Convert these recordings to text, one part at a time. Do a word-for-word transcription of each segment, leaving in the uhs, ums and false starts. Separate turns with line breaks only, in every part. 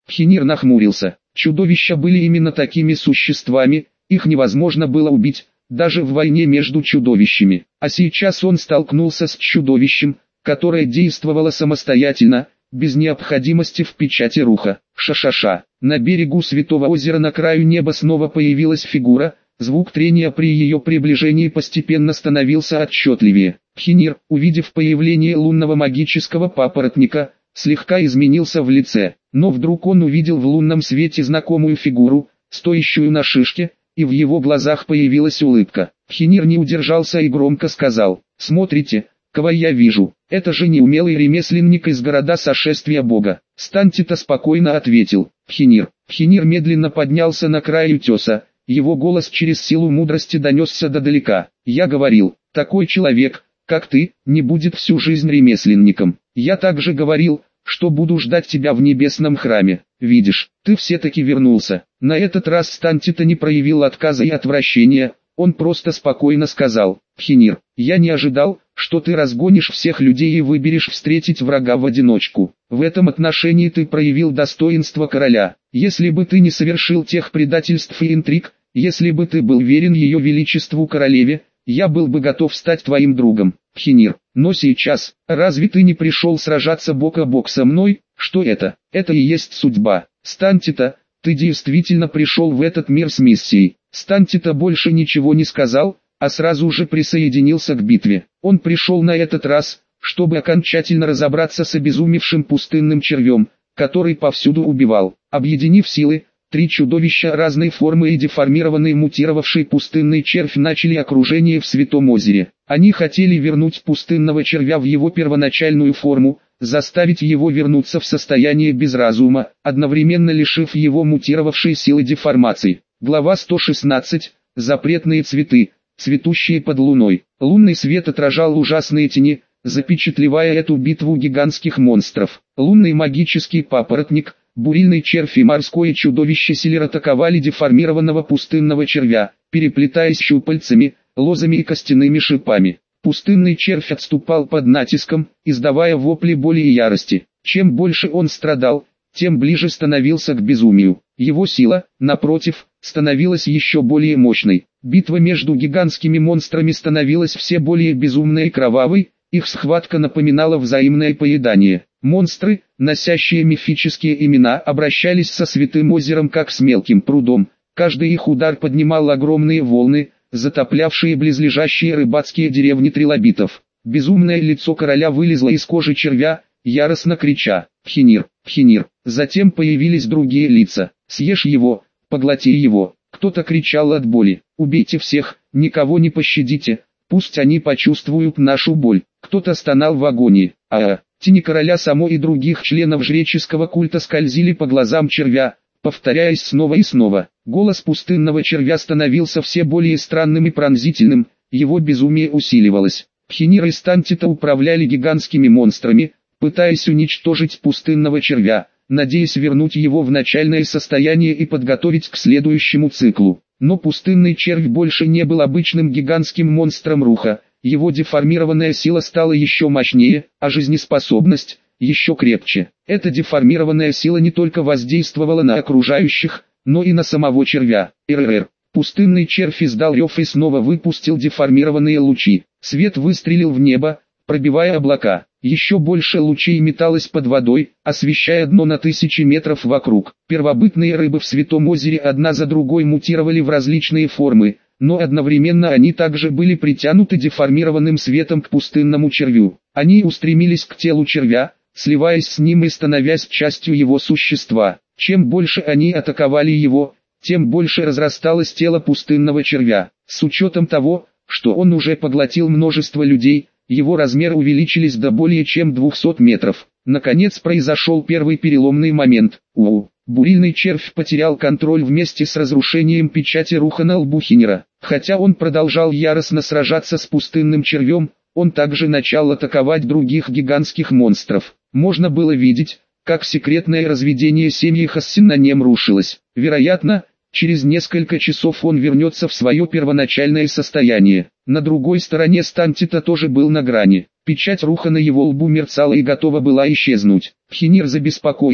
Пхенир нахмурился. Чудовища были именно такими существами, их невозможно было убить, даже в войне между чудовищами. А сейчас он столкнулся с чудовищем, которое действовало самостоятельно, без необходимости в печати руха. Ша-ша-ша. На берегу Святого озера на краю неба снова появилась фигура, звук трения при ее приближении постепенно становился отчетливее. Пхенир, увидев появление лунного магического папоротника, слегка изменился в лице, но вдруг он увидел в лунном свете знакомую фигуру, стоящую на шишке, и в его глазах появилась улыбка. Пхенир не удержался и громко сказал: «Смотрите, кого я вижу, это же неумелый ремесленник из города сошествия Бога». Стантита спокойно ответил: «Пхенир». Пхенир медленно поднялся на край утеса, его голос через силу мудрости донесся додалека. «Я говорил, такой человек, как ты, не будет всю жизнь ремесленником. Я также говорил, что буду ждать тебя в небесном храме. Видишь, ты все-таки вернулся». На этот раз Стантита не проявил отказа и отвращения, он просто спокойно сказал: «Пхенир, я не ожидал, что ты разгонишь всех людей и выберешь встретить врага в одиночку. В этом отношении ты проявил достоинство короля. Если бы ты не совершил тех предательств и интриг, если бы ты был верен ее величеству королеве, я был бы готов стать твоим другом, Пхенир. Но сейчас, разве ты не пришел сражаться бок о бок со мной? Что это? Это и есть судьба. Стантита, ты действительно пришел в этот мир с миссией». Стантита больше ничего не сказал, а сразу же присоединился к битве. Он пришел на этот раз, чтобы окончательно разобраться с обезумевшим пустынным червем, который повсюду убивал. Объединив силы, три чудовища разной формы и деформированный мутировавший пустынный червь начали окружение в Святом озере. Они хотели вернуть пустынного червя в его первоначальную форму, заставить его вернуться в состояние без разума, одновременно лишив его мутировавшей силы деформации. Глава сто шестнадцать. Запретные цветы, цветущие под луной. Лунный свет отражал ужасные тени, запечатлевая эту битву гигантских монстров. Лунный магический папоротник, бурильный червь и морское чудовище Селир атаковали деформированного пустынного червя, переплетаясь щупальцами, лозами и костяными шипами. Пустынный червь отступал под натиском, издавая вопли боли и ярости. Чем больше он страдал, тем ближе становился к безумию. Его сила, напротив, становилась еще более мощной. Битва между гигантскими монстрами становилась все более безумной и кровавой, их схватка напоминала взаимное поедание. Монстры, носящие мифические имена, обращались со Святым озером как с мелким прудом. Каждый их удар поднимал огромные волны, затоплявшие близлежащие рыбацкие деревни трилобитов. Безумное лицо короля вылезло из кожи червя, яростно крича: «Пхенир! Пхенир!». Затем появились другие лица: «Съешь его! Поглоти его!». Кто-то кричал от боли: «Убейте всех, никого не пощадите, пусть они почувствуют нашу боль». Кто-то стонал в агонии. А-а! Тени короля само и других членов жреческого культа скользили по глазам червя, повторяясь снова и снова. Голос пустынного червя становился все более странным и пронзительным, его безумие усиливалось. Пхенир и Стантита управляли гигантскими монстрами, пытаясь уничтожить пустынного червя, надеясь вернуть его в начальное состояние и подготовить к следующему циклу. Но пустынный червь больше не был обычным гигантским монстром руха, его деформированная сила стала еще мощнее, а жизнеспособность – еще крепче. Эта деформированная сила не только воздействовала на окружающих, но и на самого червя. РРР. Пустынный червь издал рев и снова выпустил деформированные лучи. Свет выстрелил в небо, пробивая облака. Еще больше лучей металось под водой, освещая дно на тысячи метров вокруг. Первобытные рыбы в Святом озере одна за другой мутировали в различные формы, но одновременно они также были притянуты деформированным светом к пустынному червю. Они устремились к телу червя, сливаясь с ним и становясь частью его существа. Чем больше они атаковали его, тем больше разрасталось тело пустынного червя. С учетом того, что он уже поглотил множество людей, его размеры увеличились до более чем двухсот метров. Наконец произошел первый переломный момент. Ууу! Бурильный червь потерял контроль вместе с разрушением печати руха на лбу Пхенира. Хотя он продолжал яростно сражаться с пустынным червем, он также начал атаковать других гигантских монстров. Можно было видеть, как секретное разведение семьи Хассинанем рушилось. Вероятно, через несколько часов он вернется в свое первоначальное состояние. На другой стороне Стантита тоже был на грани. Печать руха на его лбу мерцала и готова была исчезнуть. Пхенир забеспокоился.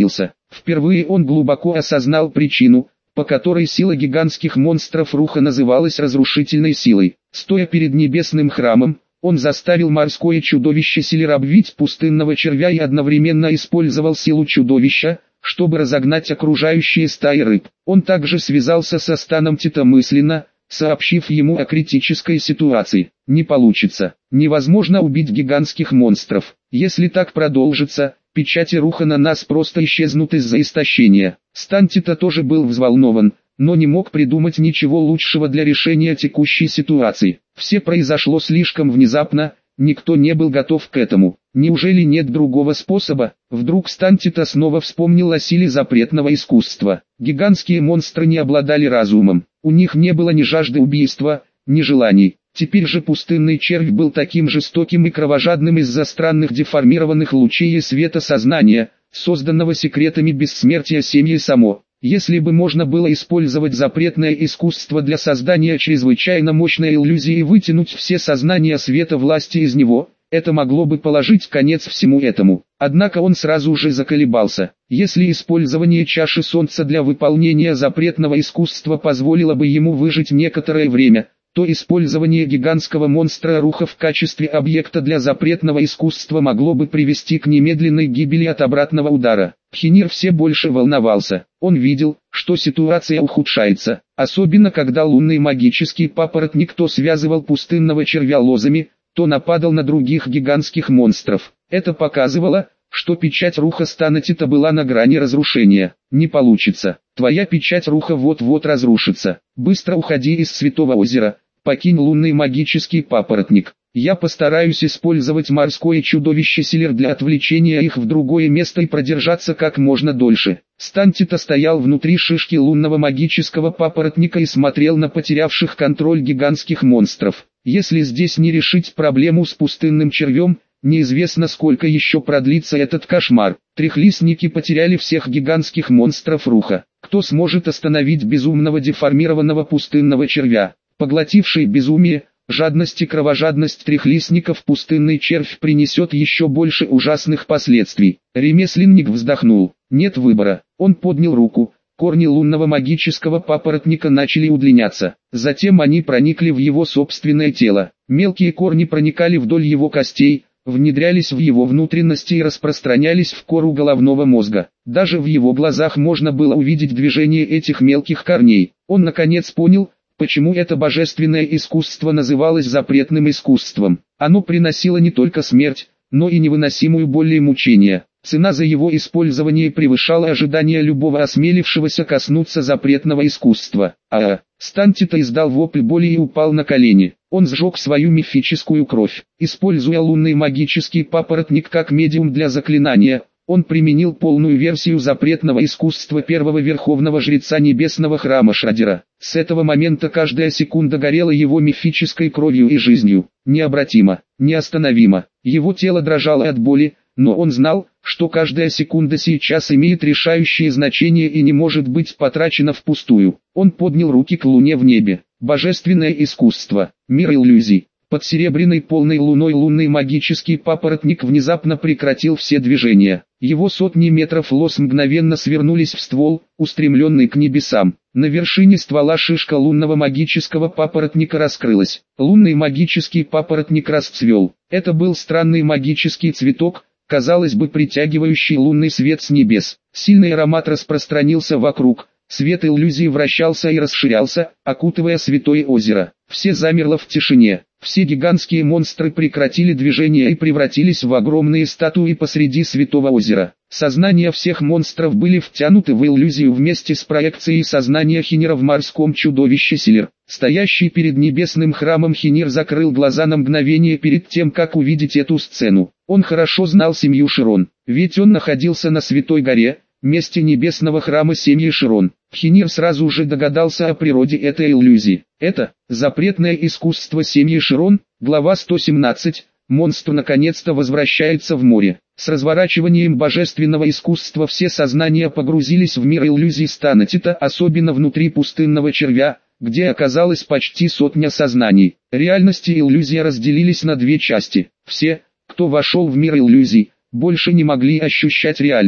Впервые он глубоко осознал причину, по которой сила гигантских монстров Руха называлась разрушительной силой. Стоя перед небесным храмом, он заставил морское чудовище Селир обвить пустынного червя и одновременно использовал силу чудовища, чтобы разогнать окружающие стаи рыб. Он также связался со станом Тита мысленно, сообщив ему о критической ситуации. Не получится. Невозможно убить гигантских монстров. Если так продолжится, печати Руха на нас просто исчезнут из-за истощения. Стан Тита тоже был взволнован, но не мог придумать ничего лучшего для решения текущей ситуации. Все произошло слишком внезапно, никто не был готов к этому. Неужели нет другого способа? Вдруг Стан Тита снова вспомнил о силе запретного искусства. Гигантские монстры не обладали разумом. У них не было ни жажды убийства, ни желаний. Теперь же пустынный червь был таким жестоким и кровожадным из-за странных деформированных лучей света сознания, созданного секретами бессмертия семьи само. Если бы можно было использовать запретное искусство для создания чрезвычайно мощной иллюзии и вытянуть все сознания света власти из него, это могло бы положить конец всему этому. Однако он сразу же заколебался. Если использование чаши солнца для выполнения запретного искусства позволило бы ему выжить некоторое время, то использование гигантского монстра Руха в качестве объекта для запретного искусства могло бы привести к немедленной гибели от обратного удара. Пхенир все больше волновался. Он видел, что ситуация ухудшается, особенно когда лунный магический папоротник то связывал пустынного червя лозами, то нападал на других гигантских монстров. Это показывало, что печать Руха Стана Тита была на грани разрушения. Не получится. Твоя печать Руха вот-вот разрушится. Быстро уходи из Святого озера. Покинь лунный магический папоротник. Я постараюсь использовать морское чудовище Селир для отвлечения их в другое место и продержаться как можно дольше. Стан Тита стоял внутри шишки лунного магического папоротника и смотрел на потерявших контроль гигантских монстров. Если здесь не решить проблему с пустынным червем, неизвестно сколько еще продлится этот кошмар. Трехлистники потеряли всех гигантских монстров Руха. Кто сможет остановить безумного деформированного пустынного червя? Поглотивший безумие, жадность и кровожадность трехлистников пустынный червь принесет еще больше ужасных последствий. Ремесленник вздохнул. Нет выбора. Он поднял руку. Корни лунного магического папоротника начали удлиняться. Затем они проникли в его собственное тело. Мелкие корни проникали вдоль его костей, внедрялись в его внутренности и распространялись в кору головного мозга. Даже в его глазах можно было увидеть движение этих мелких корней. Он наконец понял, почему это божественное искусство называлось запретным искусством. Оно приносило не только смерть, но и невыносимую боль и мучения. Цена за его использование превышала ожидания любого осмелившегося коснуться запретного искусства. А, Стан Тита издал вопль боли и упал на колени. Он сжег свою мифическую кровь. Используя лунный магический папоротник как медиум для заклинания, он применил полную версию запретного искусства первого верховного жреца небесного храма Шрадера. С этого момента каждая секунда горела его мифической кровью и жизнью. Необратимо, неостановимо. Его тело дрожало от боли, но он знал, что каждая секунда сейчас имеет решающее значение и не может быть потрачена впустую. Он поднял руки к луне в небе. Божественное искусство, мир иллюзий. Под серебряной полной луной лунный магический папоротник внезапно прекратил все движения. Его сотни метров лос мгновенно свернулись в ствол, устремленный к небесам. На вершине ствола шишка лунного магического папоротника раскрылась. Лунный магический папоротник расцвел. Это был странный магический цветок, казалось бы, притягивающий лунный свет с небес. Сильный аромат распространился вокруг. Свет иллюзии вращался и расширялся, окутывая Святое озеро. Все замерло в тишине. Все гигантские монстры прекратили движение и превратились в огромные статуи посреди Святого озера. Сознания всех монстров были втянуты в иллюзию вместе с проекцией сознания Хинира в морском чудовище Селир. Стоящий перед небесным храмом Хинир закрыл глаза на мгновение перед тем, как увидеть эту сцену. Он хорошо знал семью Широн, ведь он находился на Святой горе, месте небесного храма семьи Широн. Хинир сразу же догадался о природе этой иллюзии. Это запретное искусство семьи Широн, глава сто семнадцать. Монстр наконец-то возвращается в море. С разворачиванием божественного искусства все сознания погрузились в мир иллюзий Стана Тита, особенно внутри пустынного червя, где оказалось почти сотня сознаний. Реальность и иллюзия разделились на две части. Все, кто вошел в мир иллюзий, больше не могли ощущать реальность.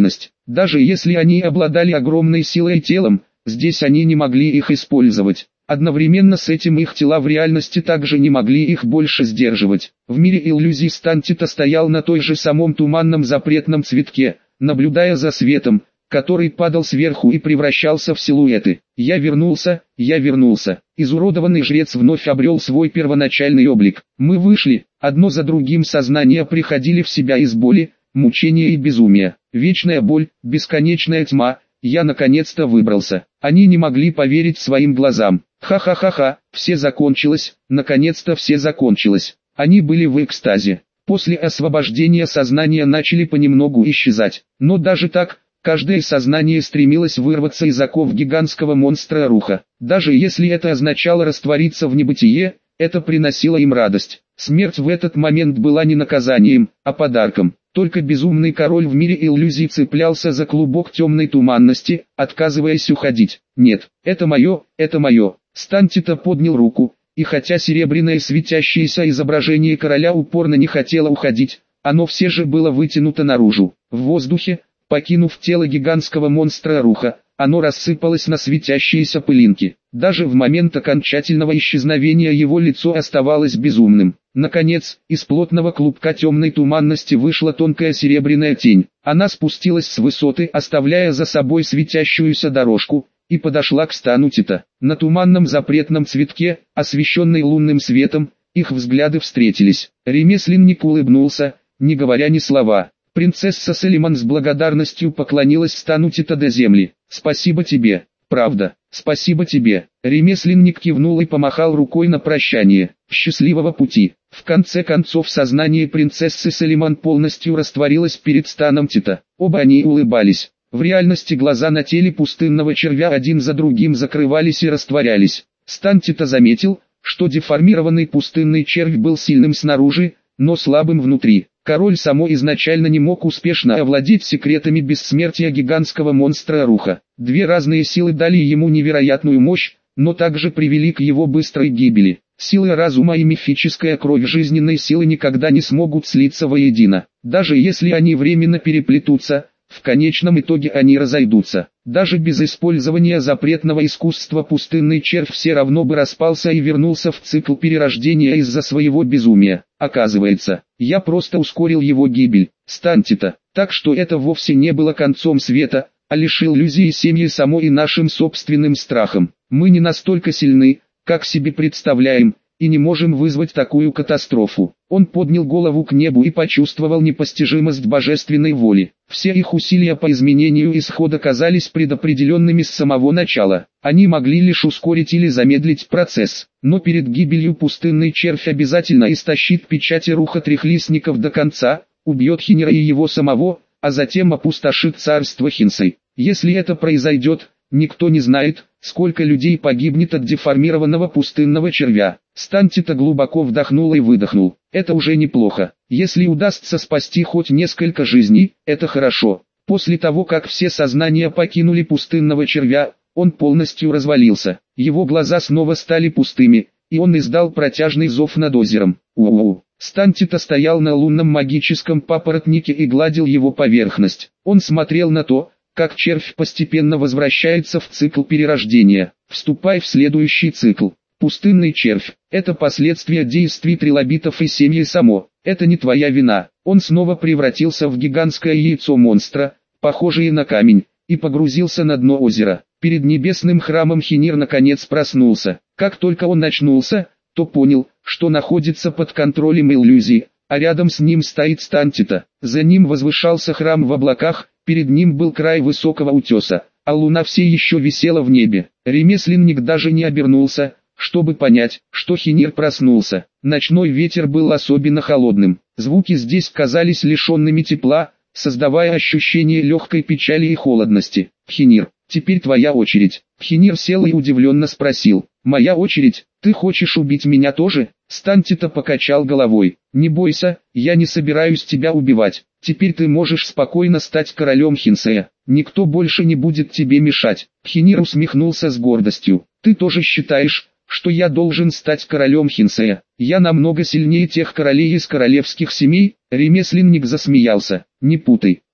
Даже если они обладали огромной силой и телом, здесь они не могли их использовать. Одновременно с этим их тела в реальности также не могли их больше сдерживать. В мире иллюзий Стантита стоял на той же самом туманном запретном цветке, наблюдая за светом, который падал сверху и превращался в силуэты. Я вернулся, я вернулся. Изуродованный жрец вновь обрел свой первоначальный облик. Мы вышли, одно за другим сознания приходили в себя из боли, мучения и безумия. Вечная боль, бесконечная тьма. Я наконец-то выбрался. Они не могли поверить своим глазам. Ха-ха-ха-ха, все закончилось, наконец-то все закончилось. Они были в экстазе. После освобождения сознания начали понемногу исчезать. Но даже так, каждое сознание стремилось вырваться из оков гигантского монстра Руха. Даже если это означало раствориться в небытие, это приносило им радость. Смерть в этот момент была не наказанием, а подарком. Только безумный король в мире иллюзий цеплялся за клубок темной туманности, отказываясь уходить. «Нет, это мое, это мое». Стантита поднял руку, и хотя серебряное светящееся изображение короля упорно не хотело уходить, оно все же было вытянуто наружу. В воздухе, покинув тело гигантского монстра Руха, оно рассыпалось на светящиеся пылинки. Даже в момент окончательного исчезновения его лицо оставалось безумным. Наконец, из плотного клубка темной туманности вышла тонкая серебряная тень. Она спустилась с высоты, оставляя за собой светящуюся дорожку, и подошла к Стантита. На туманном запретном цветке, освещенный лунным светом, их взгляды встретились. Ремесленник улыбнулся, не говоря ни слова. Принцесса Селиман с благодарностью поклонилась Стантита до земли. «Спасибо тебе, правда, спасибо тебе». Ремесленник кивнул и помахал рукой на прощание. «Счастливого пути». В конце концов сознание принцессы Селиман полностью растворилось перед Стантита. Оба они улыбались. В реальности глаза на теле пустынного червя один за другим закрывались и растворялись. Стантита заметил, что деформированный пустынный червь был сильным снаружи, но слабым внутри. Король само изначально не мог успешно овладеть секретами бессмертия гигантского монстра Руха. Две разные силы дали ему невероятную мощь, но также привели к его быстрой гибели. Сила разума и мифическая кровь жизненной силы никогда не смогут слиться воедино. Даже если они временно переплетутся, в конечном итоге они разойдутся. Даже без использования запретного искусства пустынный червь все равно бы распался и вернулся в цикл перерождения из-за своего безумия. Оказывается, я просто ускорил его гибель, Стантита, так что это вовсе не было концом света, а лишь иллюзии семьи само и нашим собственным страхом. Мы не настолько сильны, как себе представляем, и не можем вызвать такую катастрофу. Он поднял голову к небу и почувствовал непостижимость божественной воли. Все их усилия по изменению исхода казались предопределенными с самого начала. Они могли лишь ускорить или замедлить процесс. Но перед гибелью пустынный червь обязательно истощит печати Руха Трехлистников до конца, убьет Хинера и его самого, а затем опустошит царство Хинсей. Если это произойдет, никто не знает, сколько людей погибнет от деформированного пустынного червя. Стантита глубоко вдохнул и выдохнул. Это уже неплохо. Если удастся спасти хоть несколько жизней, это хорошо. После того, как все сознания покинули пустынного червя, он полностью развалился. Его глаза снова стали пустыми, и он издал протяжный зов над озером. У-у-у. Стантита стоял на лунном магическом папоротнике и гладил его поверхность. Он смотрел на то, как червь постепенно возвращается в цикл перерождения. Вступай в следующий цикл. Пустынный червь – это последствия действий трилобитов и семьи само. Это не твоя вина. Он снова превратился в гигантское яйцо монстра, похожее на камень, и погрузился на дно озера. Перед небесным храмом Хинир наконец проснулся. Как только он очнулся, то понял, что находится под контролем иллюзии, а рядом с ним стоит Стантита. За ним возвышался храм в облаках, перед ним был край высокого утеса, а луна все еще висела в небе. Ремесленник даже не обернулся, чтобы понять, что Хинир проснулся. Ночной ветер был особенно холодным. Звуки здесь казались лишенными тепла, создавая ощущение легкой печали и холодности. «Хинир, теперь твоя очередь». Хинир сел и удивленно спросил: «Моя очередь? Ты хочешь убить меня тоже?» Стантита покачал головой. «Не бойся, я не собираюсь тебя убивать. Теперь ты можешь спокойно стать королем Хинсея. Никто больше не будет тебе мешать». Хинир усмехнулся с гордостью. «Ты тоже считаешь, что я должен стать королем Хинсея? Я намного сильнее тех королей из королевских семей?» Ремесленник засмеялся. «Не путай,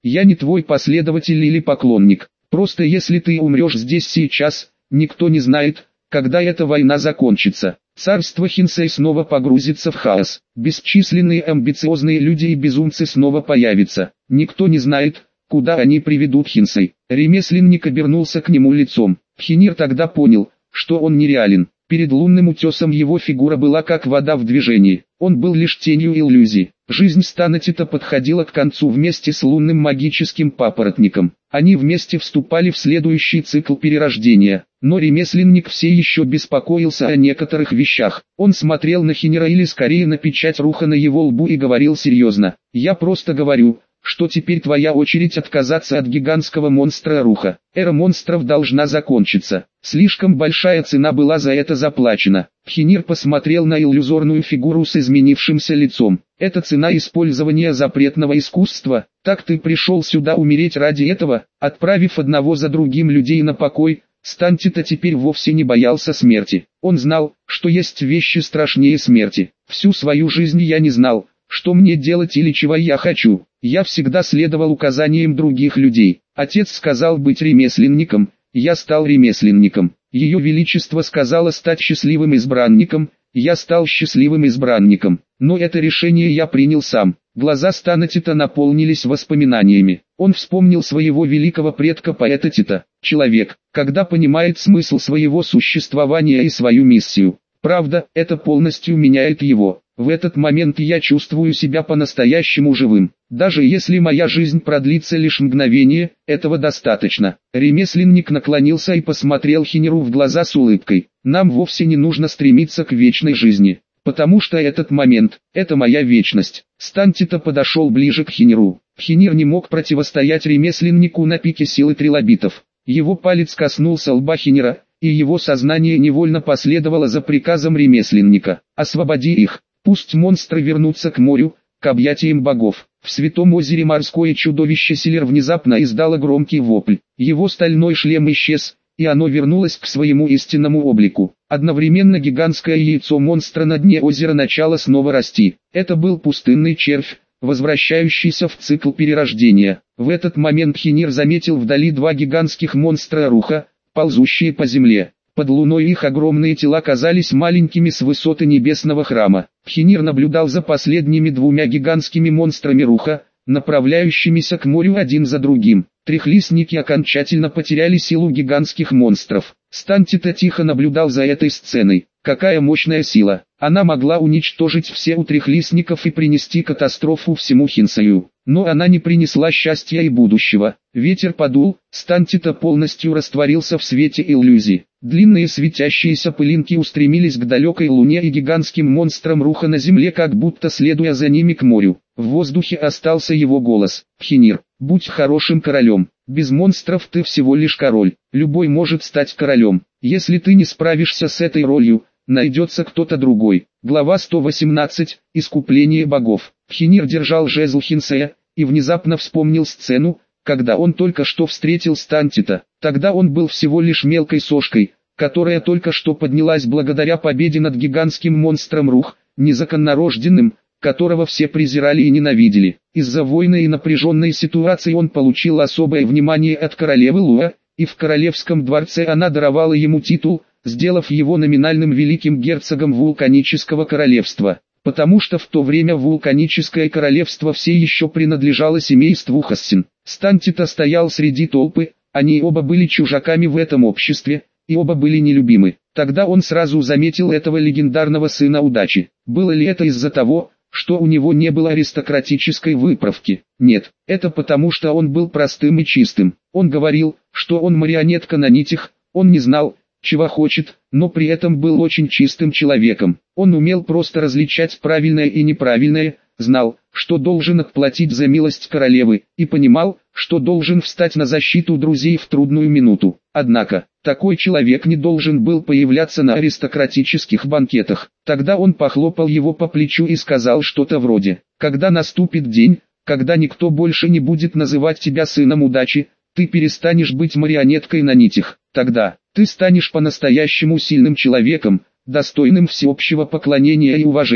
Я не твой последователь или поклонник. Просто если ты умрешь здесь сейчас, никто не знает, когда эта война закончится. Царство Хинсэй снова погрузится в хаос. Бесчисленные амбициозные люди и безумцы снова появятся. Никто не знает, куда они приведут Хинсэй. Ремесленник обернулся к нему лицом. Пхенир тогда понял, что он нереален. Перед лунным утесом его фигура была как вода в движении. Он был лишь тенью иллюзий. Жизнь Станатита подходила к концу вместе с лунным магическим папоротником. Они вместе вступали в следующий цикл перерождения. Но ремесленник все еще беспокоился о некоторых вещах. Он смотрел на Хинира или скорее на печать руха на его лбу и говорил серьезно: «Я просто говорю, что теперь твоя очередь отказаться от гигантского монстра руха. Эра монстров должна закончиться. Слишком большая цена была за это заплачена». Пхенир посмотрел на иллюзорную фигуру с изменившимся лицом. «Это цена использования запретного искусства? Так ты пришел сюда умереть ради этого?» Отправив одного за другим людей на покой, Стантита теперь вовсе не боялся смерти. Он знал, что есть вещи страшнее смерти. Всю свою жизнь я не знал, что мне делать или чего я хочу. Я всегда следовал указаниям других людей. Отец сказал быть ремесленником, я стал ремесленником. Ее Величество сказала стать счастливым избранником, я стал счастливым избранником. Но это решение я принял сам. Глаза Станатита наполнились воспоминаниями. Он вспомнил своего великого предка поэта Тита. Человек, когда понимает смысл своего существования и свою миссию, правда, это полностью меняет его. В этот момент я чувствую себя по-настоящему живым. Даже если моя жизнь продлится лишь мгновение, этого достаточно. Ремесленник наклонился и посмотрел Хиниру в глаза с улыбкой. Нам вовсе не нужно стремиться к вечной жизни, потому что этот момент – это моя вечность. Стантита подошел ближе к Хиниру. Хинир не мог противостоять ремесленнику на пике силы трилобитов. Его палец коснулся лба Хинира, и его сознание невольно последовало за приказом ремесленника. «Освободи их, пусть монстры вернутся к морю, к объятиям богов». В Святом озере морское чудовище Силер внезапно издало громкий вопль. Его стальной шлем исчез, и оно вернулось к своему истинному облику. Одновременно гигантское яйцо монстра на дне озера начало снова расти. Это был пустынный червь, возвращающийся в цикл перерождения. В этот момент Хинир заметил вдали два гигантских монстра руха, ползущие по земле. Под луной их огромные тела казались маленькими с высоты небесного храма. Пхенир наблюдал за последними двумя гигантскими монстрами руха, направляющимися к морю один за другим. Трехлистники окончательно потеряли силу гигантских монстров. Стантита тихо наблюдал за этой сценой. Какая мощная сила! Она могла уничтожить все у трехлистников и принести катастрофу всему Хинсэю. Но она не принесла счастья и будущего. Ветер подул, Стантита полностью растворился в свете иллюзий. Длинные светящиеся пылинки устремились к далекой луне и гигантским монстрам руха на земле, как будто следуя за ними к морю. В воздухе остался его голос. «Пхенир, будь хорошим королем. Без монстров ты всего лишь король. Любой может стать королем. Если ты не справишься с этой ролью, найдется кто-то другой». Глава сто восемнадцать. Искупление богов. Пхенир держал жезл Хинсэя, и внезапно вспомнил сцену, когда он только что встретил Стантита. Тогда он был всего лишь мелкой сошкой, которая только что поднялась благодаря победе над гигантским монстром рух, незаконнорожденным, которого все презирали и ненавидели. Из-за войны и напряженной ситуации он получил особое внимание от королевы Луа, и в королевском дворце она даровала ему титул, сделав его номинальным великим герцогом вулканического королевства, потому что в то время вулканическое королевство все еще принадлежало семейству Хассин. Стантита стоял среди толпы, они оба были чужаками в этом обществе, и оба были нелюбимы. Тогда он сразу заметил этого легендарного сына удачи. Было ли это из-за того, что у него не было аристократической выправки? Нет, это потому что он был простым и чистым. Он говорил, что он марионетка на нитях, он не знал, чего хочет, но при этом был очень чистым человеком. Он умел просто различать правильное и неправильное, знал, что должен отплатить за милость королевы, и понимал, что должен встать на защиту друзей в трудную минуту. Однако, такой человек не должен был появляться на аристократических банкетах. Тогда он похлопал его по плечу и сказал что-то вроде: «Когда наступит день, когда никто больше не будет называть тебя сыном удачи, ты перестанешь быть марионеткой на нитях. Тогда ты станешь по-настоящему сильным человеком, достойным всеобщего поклонения и уважения».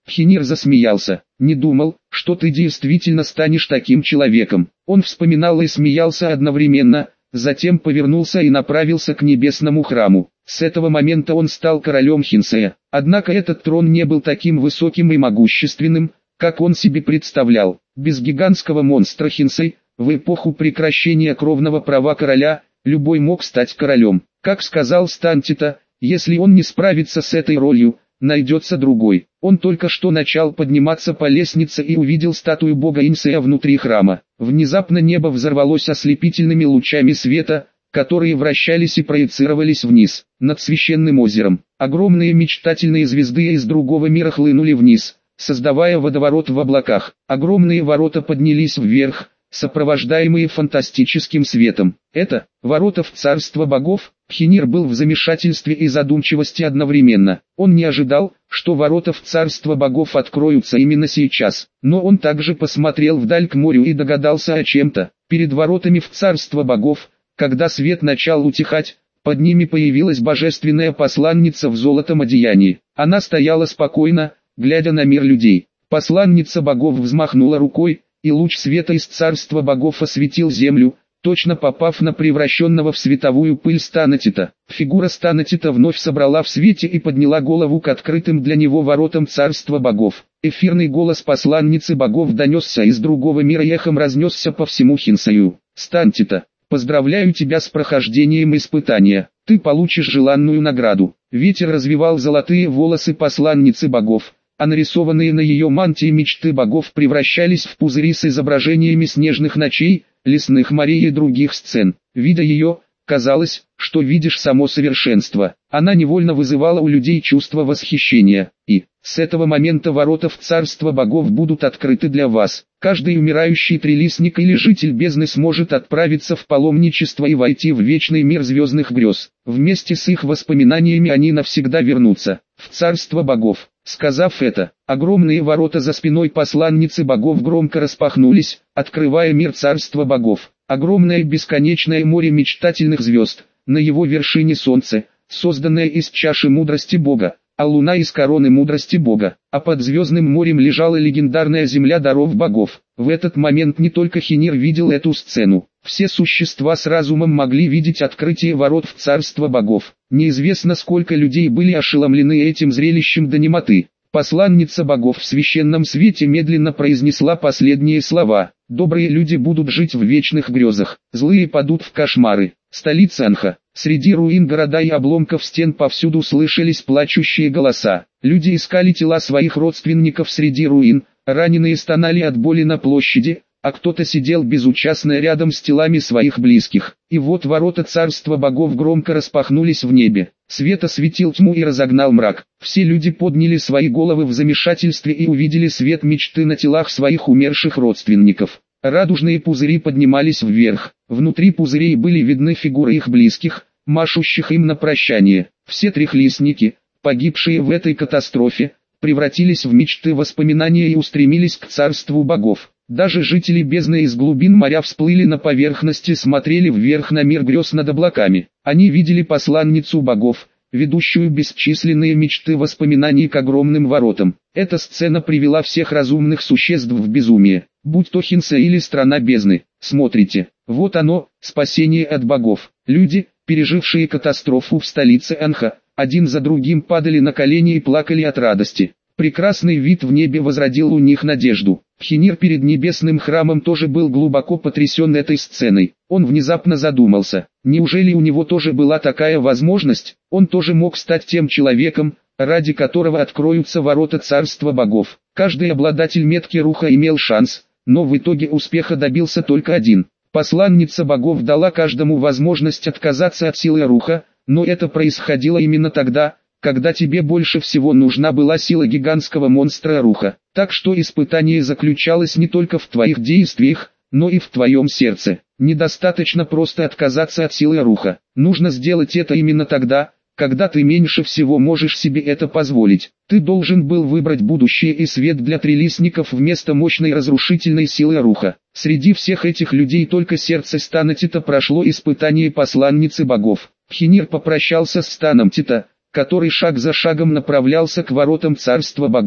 Пхенир засмеялся. «Не думал, что ты действительно станешь таким человеком». Он вспоминал и смеялся одновременно, затем повернулся и направился к небесному храму. С этого момента он стал королем Хинсея. Однако этот трон не был таким высоким и могущественным, как он себе представлял. Без гигантского монстра Хинсей, в эпоху прекращения кровного права короля, любой мог стать королем. Как сказал Стантита, если он не справится с этой ролью, найдется другой. Он только что начал подниматься по лестнице и увидел статую бога Инсея внутри храма. Внезапно небо взорвалось ослепительными лучами света, которые вращались и проецировались вниз, над священным озером. Огромные мечтательные звезды из другого мира хлынули вниз, создавая водоворот в облаках. Огромные ворота поднялись вверх, сопровождаемые фантастическим светом. Это ворота в царство богов. Пхенир был в замешательстве и задумчивости одновременно. Он не ожидал, что ворота в царство богов откроются именно сейчас. Но он также посмотрел вдаль к морю и догадался о чем-то. Перед воротами в царство богов, когда свет начал утихать, под ними появилась божественная посланница в золотом одеянии. Она стояла спокойно, глядя на мир людей. Посланница богов взмахнула рукой, и луч света из царства богов осветил землю, точно попав на превращенного в световую пыль Станатита. Фигура Станатита вновь собрала в свете и подняла голову к открытым для него воротам царства богов. Эфирный голос посланницы богов донесся из другого мира и эхом разнесся по всему Хинсею. «Стантита, поздравляю тебя с прохождением испытания, ты получишь желанную награду». Ветер развивал золотые волосы посланницы богов, а нарисованные на ее мантии мечты богов превращались в пузыри с изображениями снежных ночей, лесных морей и других сцен. Видя ее, казалось, что видишь само совершенство. Она невольно вызывала у людей чувство восхищения. И, с этого момента ворота в царство богов будут открыты для вас. Каждый умирающий трилистник или житель бездны сможет отправиться в паломничество и войти в вечный мир звездных грез. Вместе с их воспоминаниями они навсегда вернутся в царство богов. Сказав это, огромные ворота за спиной посланницы богов громко распахнулись, открывая мир царства богов. Огромное бесконечное море мечтательных звезд, на его вершине солнце, созданное из чаши мудрости бога, а луна из короны мудрости бога, а под звездным морем лежала легендарная земля даров богов. В этот момент не только Пхенир видел эту сцену. Все существа с разумом могли видеть открытие ворот в царство богов. Неизвестно, сколько людей были ошеломлены этим зрелищем до немоты. Посланница богов в священном свете медленно произнесла последние слова. «Добрые люди будут жить в вечных грезах, злые падут в кошмары». Столица Анха. Среди руин города и обломков стен повсюду слышались плачущие голоса. Люди искали тела своих родственников среди руин, раненые стонали от боли на площади, а кто-то сидел безучастно рядом с телами своих близких. И вот ворота царства богов громко распахнулись в небе. Свет осветил тьму и разогнал мрак. Все люди подняли свои головы в замешательстве и увидели свет мечты на телах своих умерших родственников. Радужные пузыри поднимались вверх. Внутри пузырей были видны фигуры их близких, машущих им на прощание. Все трехлистники, погибшие в этой катастрофе, превратились в мечты воспоминания и устремились к царству богов. Даже жители бездны из глубин моря всплыли на поверхность и смотрели вверх на мир грез над облаками. Они видели посланницу богов, ведущую бесчисленные мечты воспоминаний к огромным воротам. Эта сцена привела всех разумных существ в безумие. Будь то Хинсей или страна бездны, смотрите, вот оно, спасение от богов. Люди, пережившие катастрофу в столице Анха, один за другим падали на колени и плакали от радости. Прекрасный вид в небе возродил у них надежду. Пхенир перед небесным храмом тоже был глубоко потрясен этой сценой. Он внезапно задумался, неужели у него тоже была такая возможность? Он тоже мог стать тем человеком, ради которого откроются ворота царства богов. Каждый обладатель метки руха имел шанс, но в итоге успеха добился только один. Посланница богов дала каждому возможность отказаться от силы руха, но это происходило именно тогда, когда тебе больше всего нужна была сила гигантского монстра руха. Так что испытание заключалось не только в твоих действиях, но и в твоем сердце. Недостаточно просто отказаться от силы руха. Нужно сделать это именно тогда, когда ты меньше всего можешь себе это позволить. Ты должен был выбрать будущее и свет для трилистников вместо мощной разрушительной силы руха. Среди всех этих людей только сердце Станатита прошло испытание посланницы богов. Пхенир попрощался с Станом Тита, который шаг за шагом направлялся к воротам царства богов.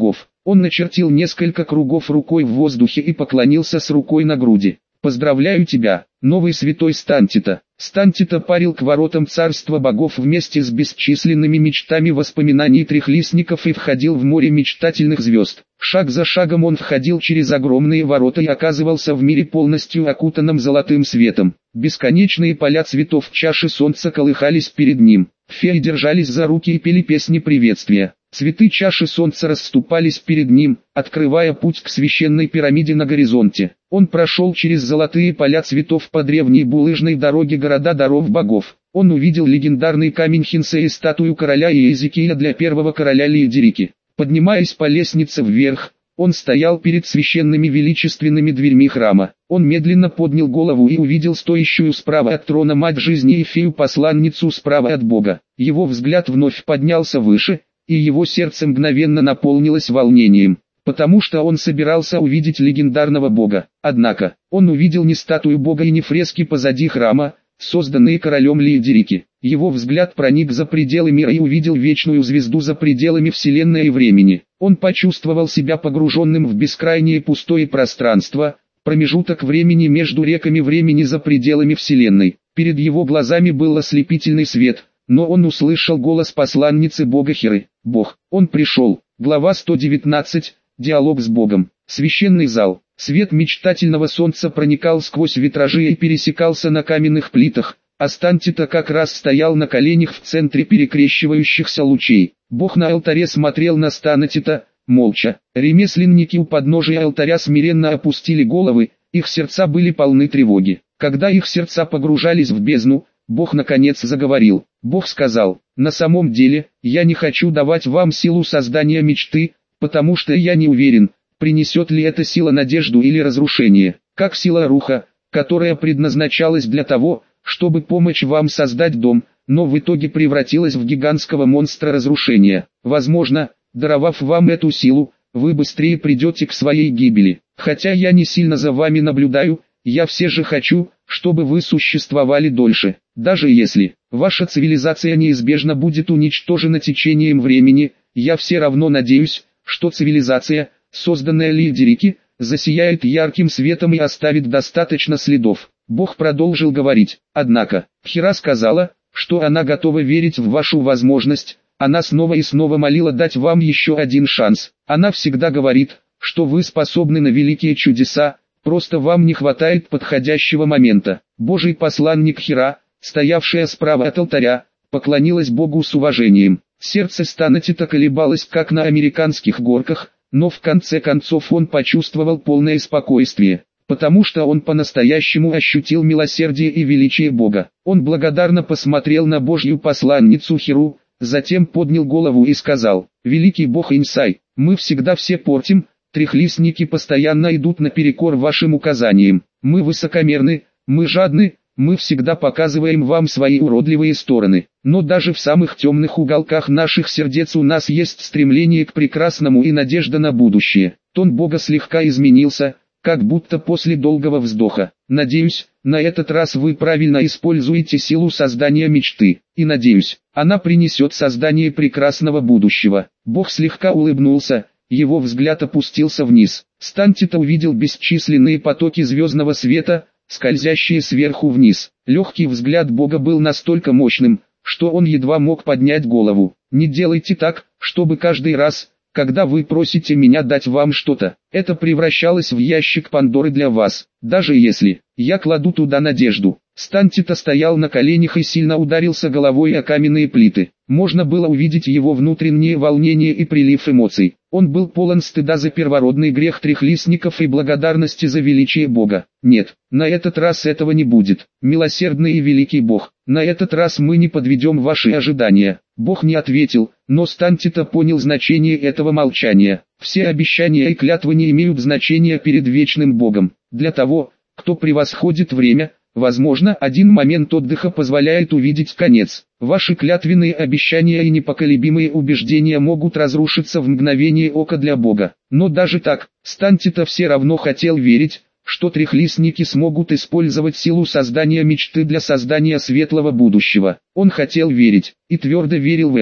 Он начертил несколько кругов рукой в воздухе и поклонился с рукой на груди. «Поздравляю тебя, новый святой Стантита». Стантита парил к воротам царства богов вместе с бесчисленными мечтами воспоминаний трехлистников и входил в море мечтательных звезд. Шаг за шагом он входил через огромные ворота и оказывался в мире полностью окутанном золотым светом. Бесконечные поля цветов чаши солнца колыхались перед ним. Феи держались за руки и пели песни приветствия. Цветы чаши солнца расступались перед ним, открывая путь к священной пирамиде на горизонте. Он прошел через золотые поля цветов по древней булыжной дороге города даров богов. Он увидел легендарный камень Хинсе и статую короля Иезекииля для первого короля Лиедерики. Поднимаясь по лестнице вверх, он стоял перед священными величественными дверьми храма. Он медленно поднял голову и увидел стоящую справа от трона мать жизни и фею-посланницу справа от Бога. Его взгляд вновь поднялся выше, и его сердце мгновенно наполнилось волнением, потому что он собирался увидеть легендарного Бога. Однако, он увидел не статую Бога и не фрески позади храма, созданные королем Лиедерики. Его взгляд проник за пределы мира и увидел вечную звезду за пределами вселенной и времени. Он почувствовал себя погруженным в бескрайнее пустое пространство, промежуток времени между реками времени за пределами вселенной. Перед его глазами был ослепительный свет, но он услышал голос посланницы Бога Херы. Бог, он пришел. Глава сто девятнадцать. Диалог с Богом. Священный зал. Свет мечтательного солнца проникал сквозь витражи и пересекался на каменных плитах, а Стантита как раз стоял на коленях в центре перекрещивающихся лучей. Бог на алтаре смотрел на Стантита, молча. Ремесленники у подножия алтаря смиренно опустили головы, их сердца были полны тревоги. Когда их сердца погружались в бездну, Бог наконец заговорил. Бог сказал: «На самом деле, я не хочу давать вам силу создания мечты, потому что я не уверен, принесет ли эта сила надежду или разрушение, как сила Руха, которая предназначалась для того, чтобы помочь вам создать дом, но в итоге превратилась в гигантского монстра разрушения. Возможно, даровав вам эту силу, вы быстрее придете к своей гибели. Хотя я не сильно за вами наблюдаю, я все же хочу, чтобы вы существовали дольше. Даже если ваша цивилизация неизбежно будет уничтожена течением времени, я все равно надеюсь, что цивилизация, созданная Лиедерики, засияет ярким светом и оставит достаточно следов». Бог продолжил говорить. Однако, Хера сказала, что она готова верить в вашу возможность. Она снова и снова молила дать вам еще один шанс. Она всегда говорит, что вы способны на великие чудеса, просто вам не хватает подходящего момента. Божий посланник Хера, стоявшая справа от алтаря, поклонилась Богу с уважением. Сердце Стантита колебалось как на американских горках, но в конце концов он почувствовал полное спокойствие, потому что он по-настоящему ощутил милосердие и величие Бога. Он благодарно посмотрел на Божью посланницу Херу, затем поднял голову и сказал: «Великий Бог Инсай, мы всегда все портим, трехлистники постоянно идут наперекор вашим указаниям, мы высокомерны, мы жадны, мы всегда показываем вам свои уродливые стороны, но даже в самых темных уголках наших сердец у нас есть стремление к прекрасному и надежда на будущее». Тон Бога слегка изменился, как будто после долгого вздоха. «Надеюсь, на этот раз вы правильно используете силу создания мечты, и надеюсь, она принесет создание прекрасного будущего». Бог слегка улыбнулся, его взгляд опустился вниз. Стантита увидел бесчисленные потоки звездного света, скользящие сверху вниз. Легкий взгляд Бога был настолько мощным, что он едва мог поднять голову. «Не делайте так, чтобы каждый раз, когда вы просите меня дать вам что-то, это превращалось в ящик Пандоры для вас, даже если я кладу туда надежду». Стантита стоял на коленях и сильно ударился головой о каменные плиты. Можно было увидеть его внутреннее волнение и прилив эмоций. Он был полон стыда за первородный грех трехлистников и благодарности за величие Бога. «Нет, на этот раз этого не будет. Милосердный и великий Бог, на этот раз мы не подведем ваши ожидания». Бог не ответил, но Стантита понял значение этого молчания. Все обещания и клятвы не имеют значения перед вечным Богом. Для того, кто превосходит время, возможно, один момент отдыха позволяет увидеть конец. Ваши клятвенные обещания и непоколебимые убеждения могут разрушиться в мгновение ока для Бога. Но даже так, Стантита все равно хотел верить, что трехлистники смогут использовать силу создания мечты для создания светлого будущего. Он хотел верить, и твердо верил в это.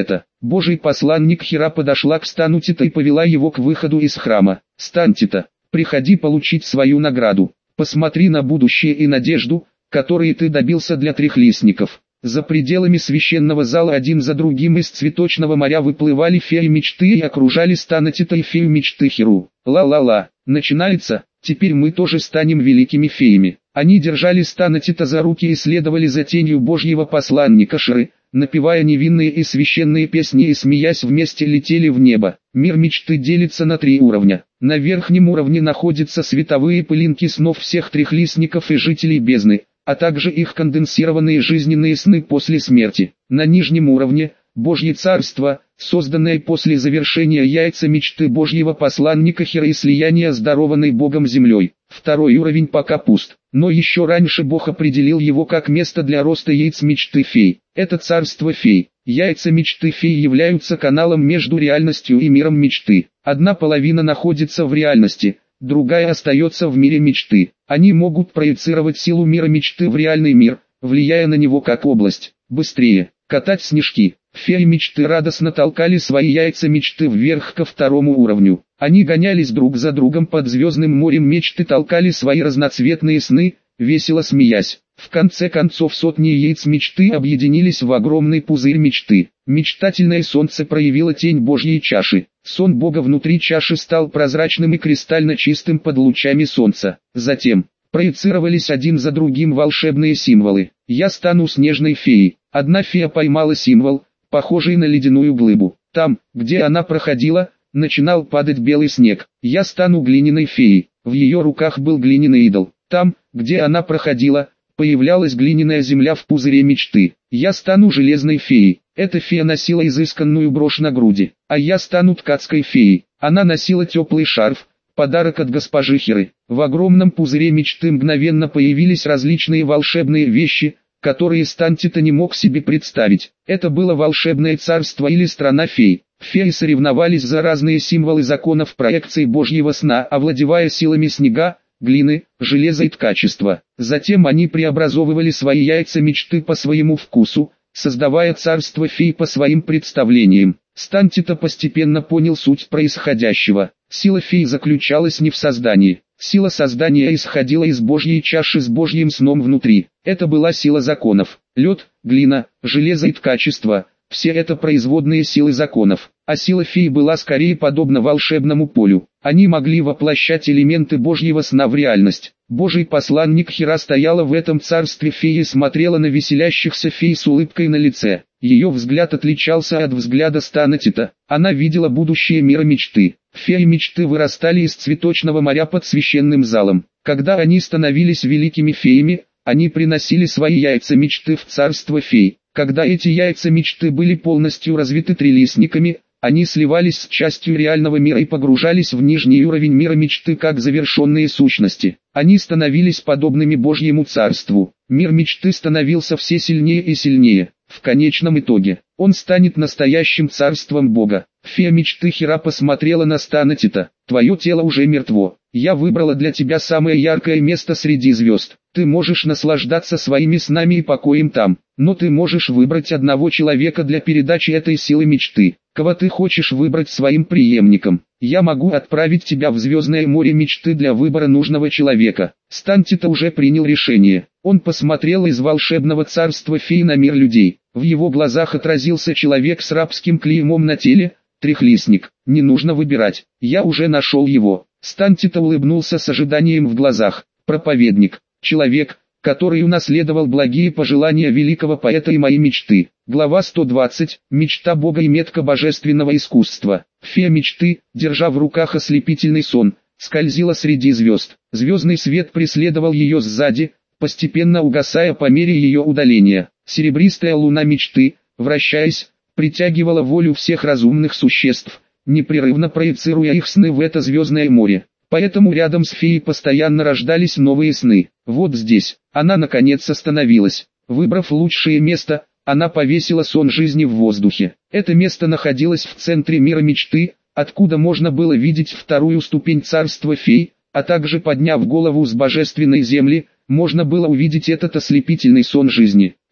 Божий посланник Хира подошла к Станутита и повела его к выходу из храма. «Стантита, приходи получить свою награду. Посмотри на будущее и надежду, которые ты добился для трехлистников». За пределами священного зала один за другим из цветочного моря выплывали феи мечты и окружали Станутита и фею мечты Хиру. «Ла-ла-ла, начинается, теперь мы тоже станем великими феями». Они держали Станутита за руки и следовали за тенью Божьего посланника Ширы, напевая невинные и священные песни и смеясь вместе летели в небо. Мир мечты делится на три уровня. На верхнем уровне находятся световые пылинки снов всех трехлистников и жителей бездны, а также их конденсированные жизненные сны после смерти. На нижнем уровне – Божье Царство, созданное после завершения яйца мечты Божьего посланника Хира и слияния с дарованной Богом землей. Второй уровень пока пуст, но еще раньше Бог определил его как место для роста яиц мечты фей. Это царство фей. Яйца мечты фей являются каналом между реальностью и миром мечты. Одна половина находится в реальности, другая остается в мире мечты. Они могут проецировать силу мира мечты в реальный мир, влияя на него как область. Быстрее, катать снежки. Феи мечты радостно толкали свои яйца мечты вверх ко второму уровню. Они гонялись друг за другом под звездным морем мечты, толкали свои разноцветные сны, весело смеясь. В конце концов сотни яиц мечты объединились в огромный пузырь мечты. Мечтательное солнце проявило тень Божьей чаши. Сон Бога внутри чаши стал прозрачным и кристально чистым под лучами солнца. Затем проецировались один за другим волшебные символы. «Я стану снежной феей». Одна фея поймала символ, похожий на ледяную глыбу. Там, где она проходила, начинал падать белый снег. «Я стану глиняной феей». В ее руках был глиняный идол. Там, где она проходила, появлялась глиняная земля в пузыре мечты. «Я стану железной феей». Эта фея носила изысканную брошь на груди. «А я стану ткацкой феей». Она носила теплый шарф, подарок от госпожи Хиры. В огромном пузыре мечты мгновенно появились различные волшебные вещи, которые Стантита не мог себе представить. Это было волшебное царство или страна фей. Феи соревновались за разные символы законов проекции Божьего сна, овладевая силами снега, глины, железа и ткачества. Затем они преобразовывали свои яйца мечты по своему вкусу, создавая царство фей по своим представлениям. Стантита постепенно понял суть происходящего. Сила фей заключалась не в создании. Сила создания исходила из Божьей чаши с Божьим сном внутри. Это была сила законов. Лед, глина, железо и ткачество – все это производные силы законов. А сила фей была скорее подобна волшебному полю. Они могли воплощать элементы Божьего сна в реальность. Божий посланник Хира стояла в этом царстве феи и смотрела на веселящихся фей с улыбкой на лице. Ее взгляд отличался от взгляда Станутита. Она видела будущее мира мечты. Феи мечты вырастали из цветочного моря под священным залом. Когда они становились великими феями, они приносили свои яйца мечты в царство фей. Когда эти яйца мечты были полностью развиты трилистниками, они сливались с частью реального мира и погружались в нижний уровень мира мечты как завершенные сущности. Они становились подобными Божьему царству. Мир мечты становился все сильнее и сильнее. В конечном итоге, он станет настоящим царством Бога. Фея мечты Хира посмотрела на Станутита. «Твое тело уже мертво. Я выбрала для тебя самое яркое место среди звезд. Ты можешь наслаждаться своими снами и покоем там, но ты можешь выбрать одного человека для передачи этой силы мечты. Кого ты хочешь выбрать своим преемником? Я могу отправить тебя в звездное море мечты для выбора нужного человека». Стантита уже принял решение. Он посмотрел из волшебного царства фей на мир людей. В его глазах отразился человек с рабским клеймом на теле, трехлистник. «Не нужно выбирать, я уже нашел его». Стантита улыбнулся с ожиданием в глазах. «Проповедник, человек, который унаследовал благие пожелания великого поэта и мои мечты». Глава сто двадцать. Мечта Бога и метка божественного искусства. Фея мечты, держа в руках ослепительный сон, скользила среди звезд. Звездный свет преследовал ее сзади, постепенно угасая по мере ее удаления. Серебристая луна мечты, вращаясь, притягивала волю всех разумных существ, непрерывно проецируя их сны в это звездное море. Поэтому рядом с феей постоянно рождались новые сны. Вот здесь, она наконец остановилась. Выбрав лучшее место, она повесила сон жизни в воздухе. Это место находилось в центре мира мечты, откуда можно было видеть вторую ступень царства фей, а также, подняв голову с божественной земли, можно было увидеть этот ослепительный сон жизни.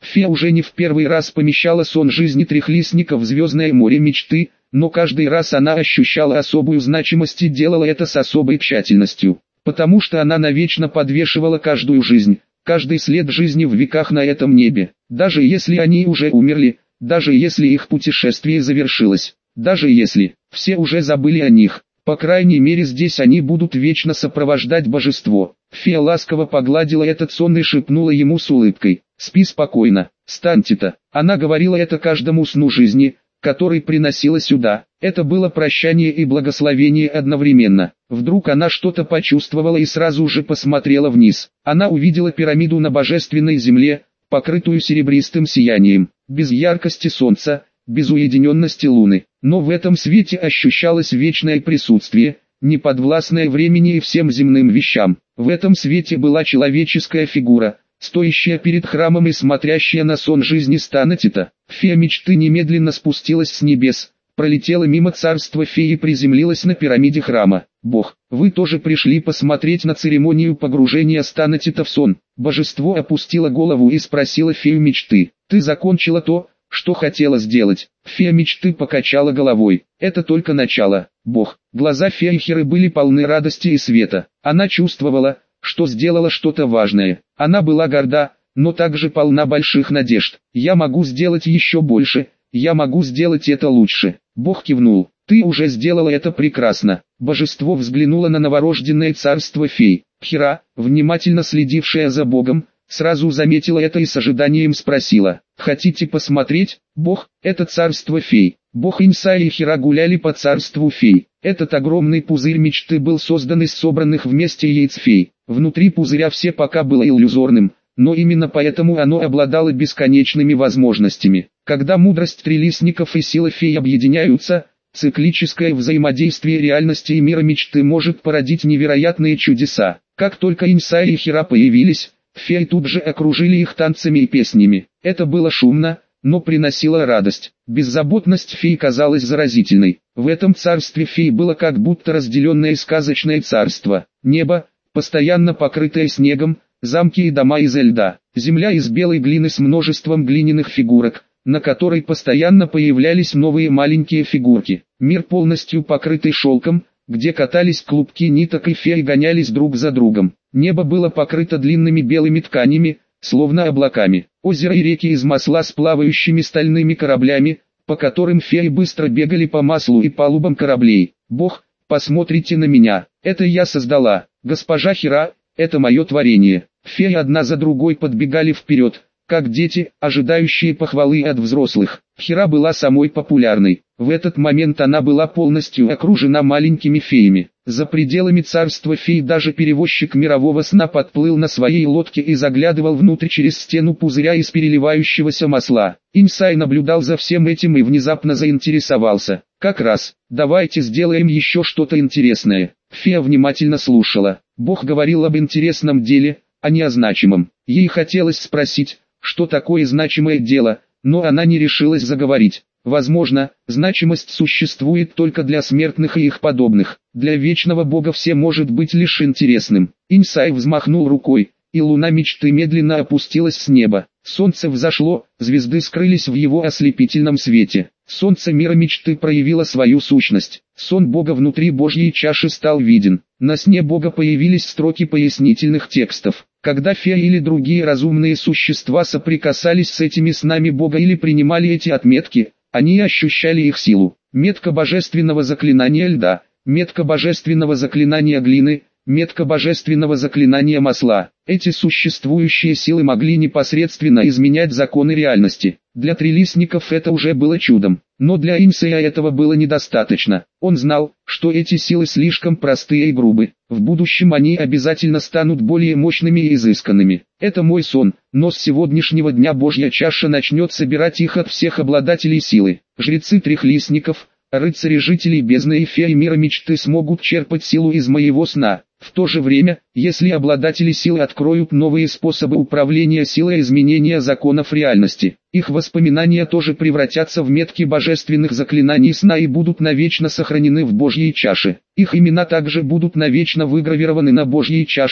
Фея уже не в первый раз помещала сон жизни трехлистника в звездное море мечты, но каждый раз она ощущала особую значимость и делала это с особой тщательностью, потому что она навечно подвешивала каждую жизнь, каждый след жизни в веках на этом небе, даже если они уже умерли, даже если их путешествие завершилось, даже если все уже забыли о них. По крайней мере здесь они будут вечно сопровождать божество. Фея ласково погладила этот сон и шепнула ему с улыбкой: «Спи спокойно, Стантита». Она говорила это каждому сну жизни, который приносила сюда. Это было прощание и благословение одновременно. Вдруг она что-то почувствовала и сразу же посмотрела вниз. Она увидела пирамиду на божественной земле, покрытую серебристым сиянием, без яркости солнца, без уединенности луны. Но в этом свете ощущалось вечное присутствие, неподвластное времени и всем земным вещам. В этом свете была человеческая фигура, стоящая перед храмом и смотрящая на сон жизни Стантита. Фея мечты немедленно спустилась с небес, пролетела мимо царства феи и приземлилась на пирамиде храма. «Бог, вы тоже пришли посмотреть на церемонию погружения Стантита в сон?» Божество опустило голову и спросило фею мечты: «Ты закончила то, что хотела сделать?» Фея мечты покачала головой: «Это только начало, Бог». Глаза феи Херы были полны радости и света. Она чувствовала, что сделала что-то важное. Она была горда, но также полна больших надежд. «Я могу сделать еще больше, я могу сделать это лучше». Бог кивнул: «Ты уже сделала это прекрасно». Божество взглянуло на новорожденное царство фей. Хера, внимательно следившая за Богом, сразу заметила это и с ожиданием спросила: «Хотите посмотреть, Бог?» Это царство фей. Бог Инсай и Хера гуляли по царству фей. Этот огромный пузырь мечты был создан из собранных вместе яиц фей. Внутри пузыря все пока было иллюзорным, но именно поэтому оно обладало бесконечными возможностями. Когда мудрость трилистников и сила фей объединяются, циклическое взаимодействие реальности и мира мечты может породить невероятные чудеса. Как только Инсай и Хера появились, феи тут же окружили их танцами и песнями. Это было шумно, но приносило радость. Беззаботность фей казалась заразительной. В этом царстве фей было как будто разделенное сказочное царство. Небо, постоянно покрытое снегом, замки и дома из льда, земля из белой глины с множеством глиняных фигурок, на которой постоянно появлялись новые маленькие фигурки. Мир полностью покрытый шелком, где катались клубки ниток и феи гонялись друг за другом. Небо было покрыто длинными белыми тканями, словно облаками. Озера и реки из масла с плавающими стальными кораблями, по которым феи быстро бегали по маслу и палубам кораблей. «Бог, посмотрите на меня, это я создала. Госпожа Хера, это мое творение». Феи одна за другой подбегали вперед, как дети, ожидающие похвалы от взрослых. Хера была самой популярной. В этот момент она была полностью окружена маленькими феями. За пределами царства фей даже перевозчик мирового сна подплыл на своей лодке и заглядывал внутрь через стену пузыря из переливающегося масла. Инсай наблюдал за всем этим и внезапно заинтересовался. «Как раз, давайте сделаем еще что-то интересное». Фея внимательно слушала. Бог говорил об интересном деле, а не о значимом. Ей хотелось спросить, что такое значимое дело, но она не решилась заговорить. Возможно, значимость существует только для смертных и их подобных. Для вечного Бога все может быть лишь интересным. Инсай взмахнул рукой, и луна мечты медленно опустилась с неба. Солнце взошло, звезды скрылись в его ослепительном свете. Солнце мира мечты проявило свою сущность. Сон Бога внутри Божьей чаши стал виден. На сне Бога появились строки пояснительных текстов. Когда феи или другие разумные существа соприкасались с этими снами Бога или принимали эти отметки, они ощущали их силу. Метка божественного заклинания льда, метка божественного заклинания глины, метка божественного заклинания масла. Эти существующие силы могли непосредственно изменять законы реальности. Для трилистников это уже было чудом, но для Инсая этого было недостаточно. Он знал, что эти силы слишком простые и грубы. В будущем они обязательно станут более мощными и изысканными. Это мой сон, но с сегодняшнего дня Божья чаша начнет собирать их от всех обладателей силы. Жрецы трехлистников, рыцари жителей бездны и феи мира мечты смогут черпать силу из моего сна. В то же время, если обладатели силы откроют новые способы управления силой и изменения законов реальности, их воспоминания тоже превратятся в метки божественных заклинаний сна и будут навечно сохранены в Божьей чаше. Их имена также будут навечно выгравированы на Божьей чаше,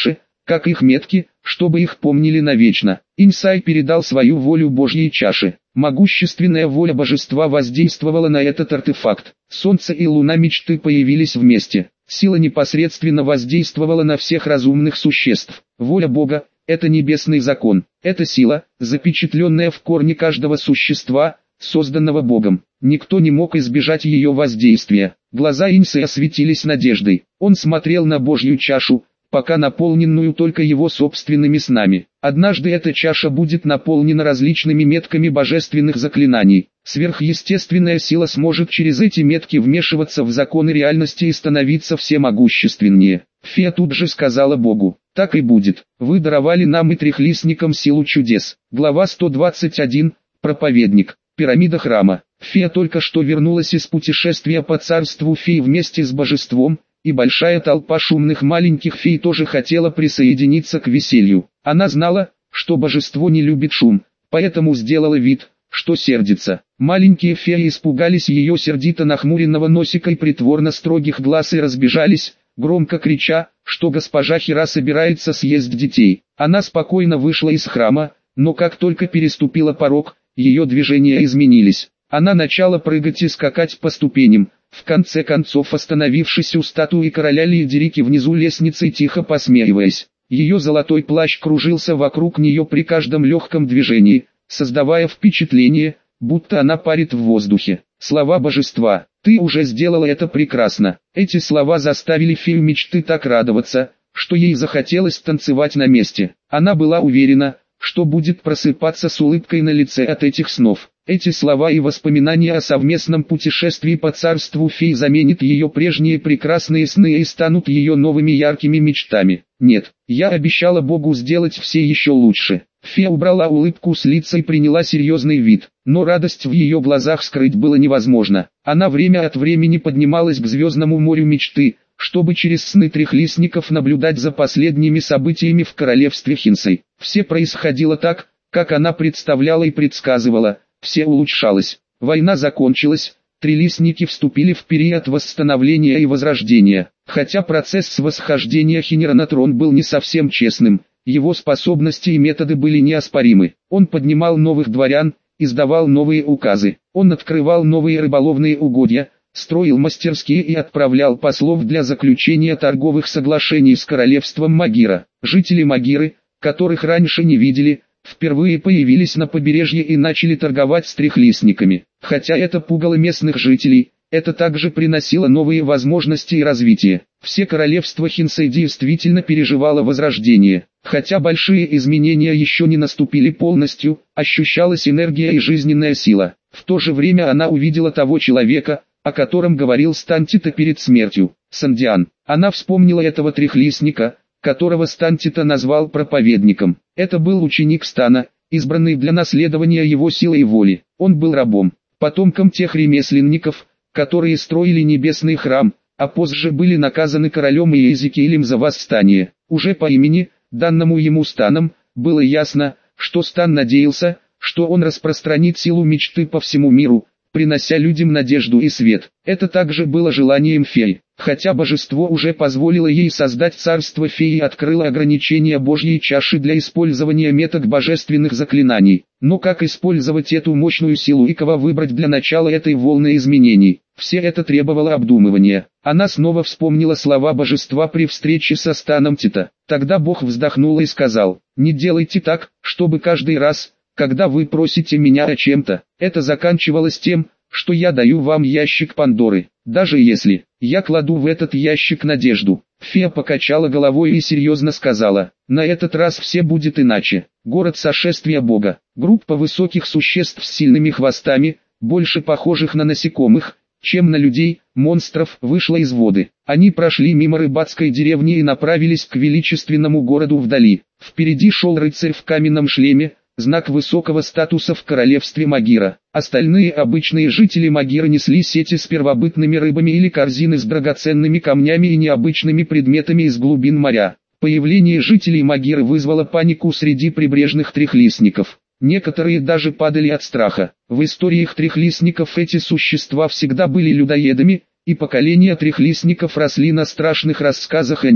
как их метки, чтобы их помнили навечно. Инсай передал свою волю Божьей чаше. Могущественная воля божества воздействовала на этот артефакт. Солнце и луна мечты появились вместе. Сила непосредственно воздействовала на всех разумных существ. Воля Бога – это небесный закон. Это сила, запечатленная в корне каждого существа, созданного Богом. Никто не мог избежать ее воздействия. Глаза Инсая осветились надеждой. Он смотрел на Божью чашу, пока наполненную только его собственными снами. Однажды эта чаша будет наполнена различными метками божественных заклинаний. Сверхъестественная сила сможет через эти метки вмешиваться в законы реальности и становиться всемогущественнее. Фея тут же сказала Богу: «Так и будет. Вы даровали нам и трехлистникам силу чудес». Глава сто двадцать один. Проповедник. Пирамида храма. Фея только что вернулась из путешествия по царству фей вместе с божеством, и большая толпа шумных маленьких фей тоже хотела присоединиться к веселью. Она знала, что божество не любит шум, поэтому сделала вид, что сердится. Маленькие феи испугались ее сердито нахмуренного носика и притворно строгих глаз и разбежались, громко крича, что госпожа Хира собирается съесть детей. Она спокойно вышла из храма, но как только переступила порог, ее движения изменились. Она начала прыгать и скакать по ступеням, в конце концов остановившись у статуи короля Лиедерики внизу лестницы, тихо посмеиваясь. Ее золотой плащ кружился вокруг нее при каждом легком движении, создавая впечатление, будто она парит в воздухе. Слова божества: «Ты уже сделала это прекрасно». Эти слова заставили фею мечты так радоваться, что ей захотелось танцевать на месте. Она была уверена, что будет просыпаться с улыбкой на лице от этих снов. Эти слова и воспоминания о совместном путешествии по царству фей заменят ее прежние прекрасные сны и станут ее новыми яркими мечтами. «Нет, я обещала Богу сделать все еще лучше». Фея убрала улыбку с лица и приняла серьезный вид, но радость в ее глазах скрыть было невозможно. Она время от времени поднималась к звездному морю мечты, чтобы через сны трехлистников наблюдать за последними событиями в королевстве Хинсай. Все происходило так, как она представляла и предсказывала, все улучшалось. Война закончилась, трилистники вступили в период восстановления и возрождения. Хотя процесс восхождения Хинера на трон был не совсем честным, его способности и методы были неоспоримы. Он поднимал новых дворян, издавал новые указы, он открывал новые рыболовные угодья, строил мастерские и отправлял послов для заключения торговых соглашений с королевством Магира. Жители Магиры, которых раньше не видели, впервые появились на побережье и начали торговать с трехлистниками. Хотя это пугало местных жителей, это также приносило новые возможности и развитие. Все королевство Хинсай действительно переживало возрождение. Хотя большие изменения еще не наступили полностью, ощущалась энергия и жизненная сила. В то же время она увидела того человека, о котором говорил Стантита перед смертью, Сандиан. Она вспомнила этого трехлистника, которого Стантита назвал проповедником. Это был ученик Стана, избранный для наследования его силы и воли. Он был рабом, потомком тех ремесленников, которые строили небесный храм, а позже были наказаны королем Иезекиилем за восстание. Уже по имени, данному ему Станом, было ясно, что Стан надеялся, что он распространит силу мечты по всему миру, принося людям надежду и свет. Это также было желанием феи. Хотя божество уже позволило ей создать царство феи и открыло ограничения Божьей чаши для использования меток божественных заклинаний. Но как использовать эту мощную силу и кого выбрать для начала этой волны изменений? Все это требовало обдумывания. Она снова вспомнила слова божества при встрече со Станом Тита. Тогда Бог вздохнул и сказал: «Не делайте так, чтобы каждый раз, когда вы просите меня о чем-то, это заканчивалось тем, что я даю вам ящик Пандоры. Даже если я кладу в этот ящик надежду». Фея покачала головой и серьезно сказала: «На этот раз все будет иначе. Город сошествия Бога, группа высоких существ с сильными хвостами, больше похожих на насекомых, чем на людей, монстров, вышла из воды. Они прошли мимо рыбацкой деревни и направились к величественному городу вдали. Впереди шел рыцарь в каменном шлеме, знак высокого статуса в королевстве Магира. Остальные обычные жители Магира несли сети с первобытными рыбами или корзины с драгоценными камнями и необычными предметами из глубин моря. Появление жителей Магиры вызвало панику среди прибрежных трехлистников. Некоторые даже падали от страха. В историях трехлистников эти существа всегда были людоедами, и поколения трехлистников росли на страшных рассказах о них.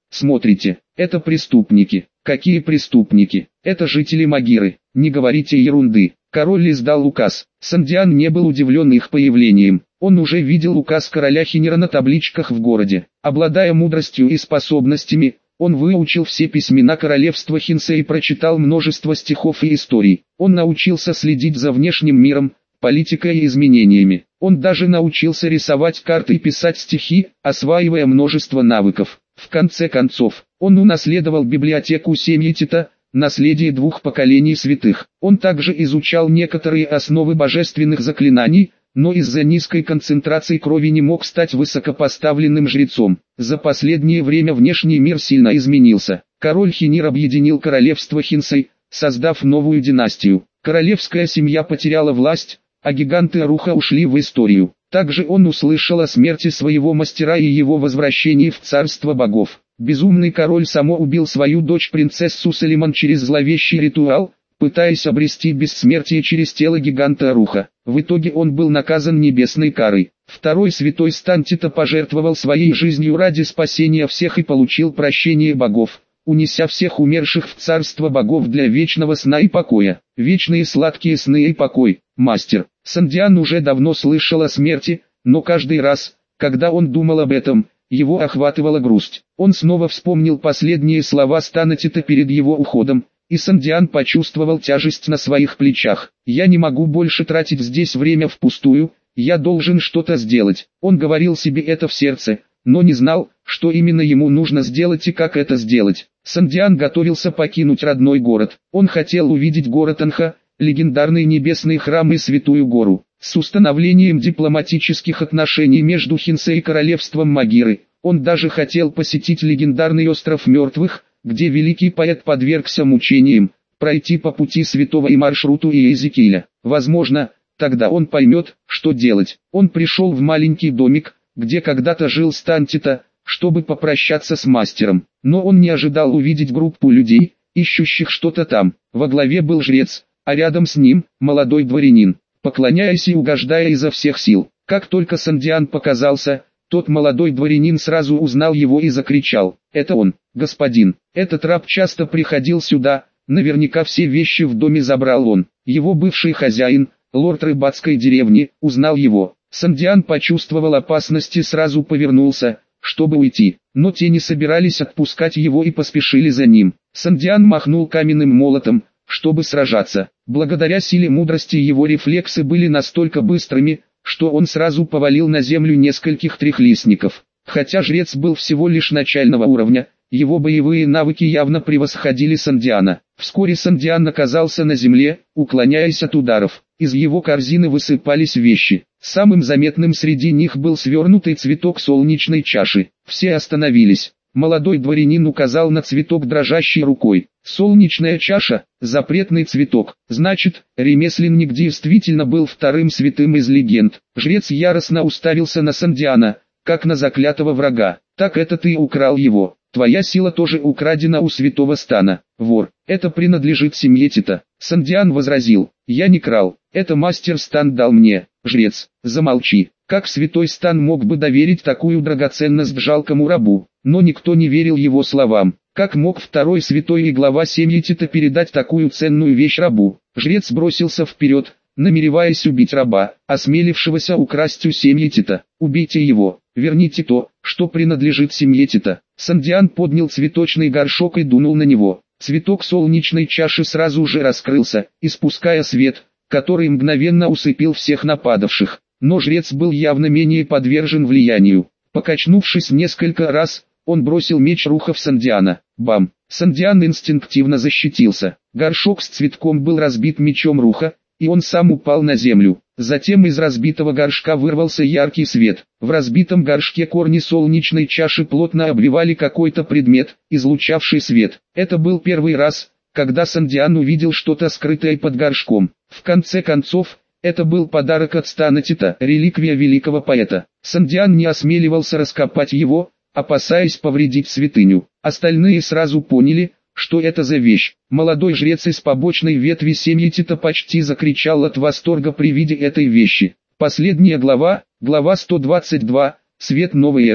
Смотрите, это преступники. Какие преступники? Это жители Магиры. Не говорите ерунды. Король издал указ. Сандиан не был удивлен их появлением. Он уже видел указ короля Хинира на табличках в городе. Обладая мудростью и способностями, он выучил все письмена королевства Хинсе и прочитал множество стихов и историй. Он научился следить за внешним миром, политикой и изменениями. Он даже научился рисовать карты и писать стихи, осваивая множество навыков. В конце концов, он унаследовал библиотеку семьи Тита, наследие двух поколений святых. Он также изучал некоторые основы божественных заклинаний, но из-за низкой концентрации крови не мог стать высокопоставленным жрецом. За последнее время внешний мир сильно изменился. Король Хинир объединил королевство Хинсей, создав новую династию. Королевская семья потеряла власть, а гиганты Аруха ушли в историю. Также он услышал о смерти своего мастера и его возвращении в царство богов. Безумный король само убил свою дочь принцессу Салиман через зловещий ритуал, пытаясь обрести бессмертие через тело гиганта Аруха. В итоге он был наказан небесной карой. Второй святой стан Тита пожертвовал своей жизнью ради спасения всех и получил прощение богов, унеся всех умерших в царство богов для вечного сна и покоя. Вечные сладкие сны и покой, мастер. Сандиан уже давно слышал о смерти, но каждый раз, когда он думал об этом, его охватывала грусть. Он снова вспомнил последние слова стана Тита перед его уходом, и Сандиан почувствовал тяжесть на своих плечах. «Я не могу больше тратить здесь время впустую, я должен что-то сделать». Он говорил себе это в сердце, но не знал, что именно ему нужно сделать и как это сделать. Сандиан готовился покинуть родной город. Он хотел увидеть город Анха, легендарный небесный храм и Святую Гору. С установлением дипломатических отношений между Хинсе и королевством Магиры, он даже хотел посетить легендарный остров мертвых, где великий поэт подвергся мучениям, пройти по пути святого и маршруту Иезекииля. Возможно, тогда он поймет, что делать. Он пришел в маленький домик, где когда-то жил стан Тита, чтобы попрощаться с мастером. Но он не ожидал увидеть группу людей, ищущих что-то там. Во главе был жрец, а рядом с ним – молодой дворянин, поклоняясь и угождая изо всех сил. Как только Сандиан показался, тот молодой дворянин сразу узнал его и закричал: «Это он, господин! Этот раб часто приходил сюда, наверняка все вещи в доме забрал он». Его бывший хозяин, лорд рыбацкой деревни, узнал его. Сандиан почувствовал опасность и сразу повернулся, чтобы уйти, но те не собирались отпускать его и поспешили за ним. Сандиан махнул каменным молотом, чтобы сражаться. Благодаря силе мудрости его рефлексы были настолько быстрыми, что он сразу повалил на землю нескольких трехлистников. Хотя жрец был всего лишь начального уровня, его боевые навыки явно превосходили Сандиана. Вскоре Сандиан оказался на земле, уклоняясь от ударов. Из его корзины высыпались вещи. Самым заметным среди них был свернутый цветок солнечной чаши. Все остановились. Молодой дворянин указал на цветок дрожащей рукой. Солнечная чаша – запретный цветок. Значит, ремесленник действительно был вторым святым из легенд. Жрец яростно уставился на Сандиана, как на заклятого врага. «Так это ты украл его. Твоя сила тоже украдена у святого стана. Вор, это принадлежит семье Тита». Сандиан возразил: «Я не крал, это мастер стан дал мне». «Жрец, замолчи. Как святой стан мог бы доверить такую драгоценность жалкому рабу?» Но никто не верил его словам. Как мог второй святой и глава семьи Тита передать такую ценную вещь рабу? Жрец бросился вперед, намереваясь убить раба, осмелившегося украсть у семьи Тита. «Убейте его, верните то, что принадлежит семье Тита». Сандиан поднял цветочный горшок и дунул на него. Цветок солнечной чаши сразу же раскрылся, испуская свет, который мгновенно усыпил всех нападавших. Но жрец был явно менее подвержен влиянию. Покачнувшись несколько раз, он бросил меч Руха в Сандиана. Бам! Сандиан инстинктивно защитился. Горшок с цветком был разбит мечом Руха, и он сам упал на землю. Затем из разбитого горшка вырвался яркий свет. В разбитом горшке корни солнечной чаши плотно обвивали какой-то предмет, излучавший свет. Это был первый раз, когда Сандиан увидел что-то скрытое под горшком. В конце концов, это был подарок от стана Тита, реликвия великого поэта. Сандиан не осмеливался раскопать его, опасаясь повредить святыню. Остальные сразу поняли, что это за вещь. Молодой жрец из побочной ветви семьи Тита почти закричал от восторга при виде этой вещи. Последняя глава, глава сто двадцать два, свет новой эры.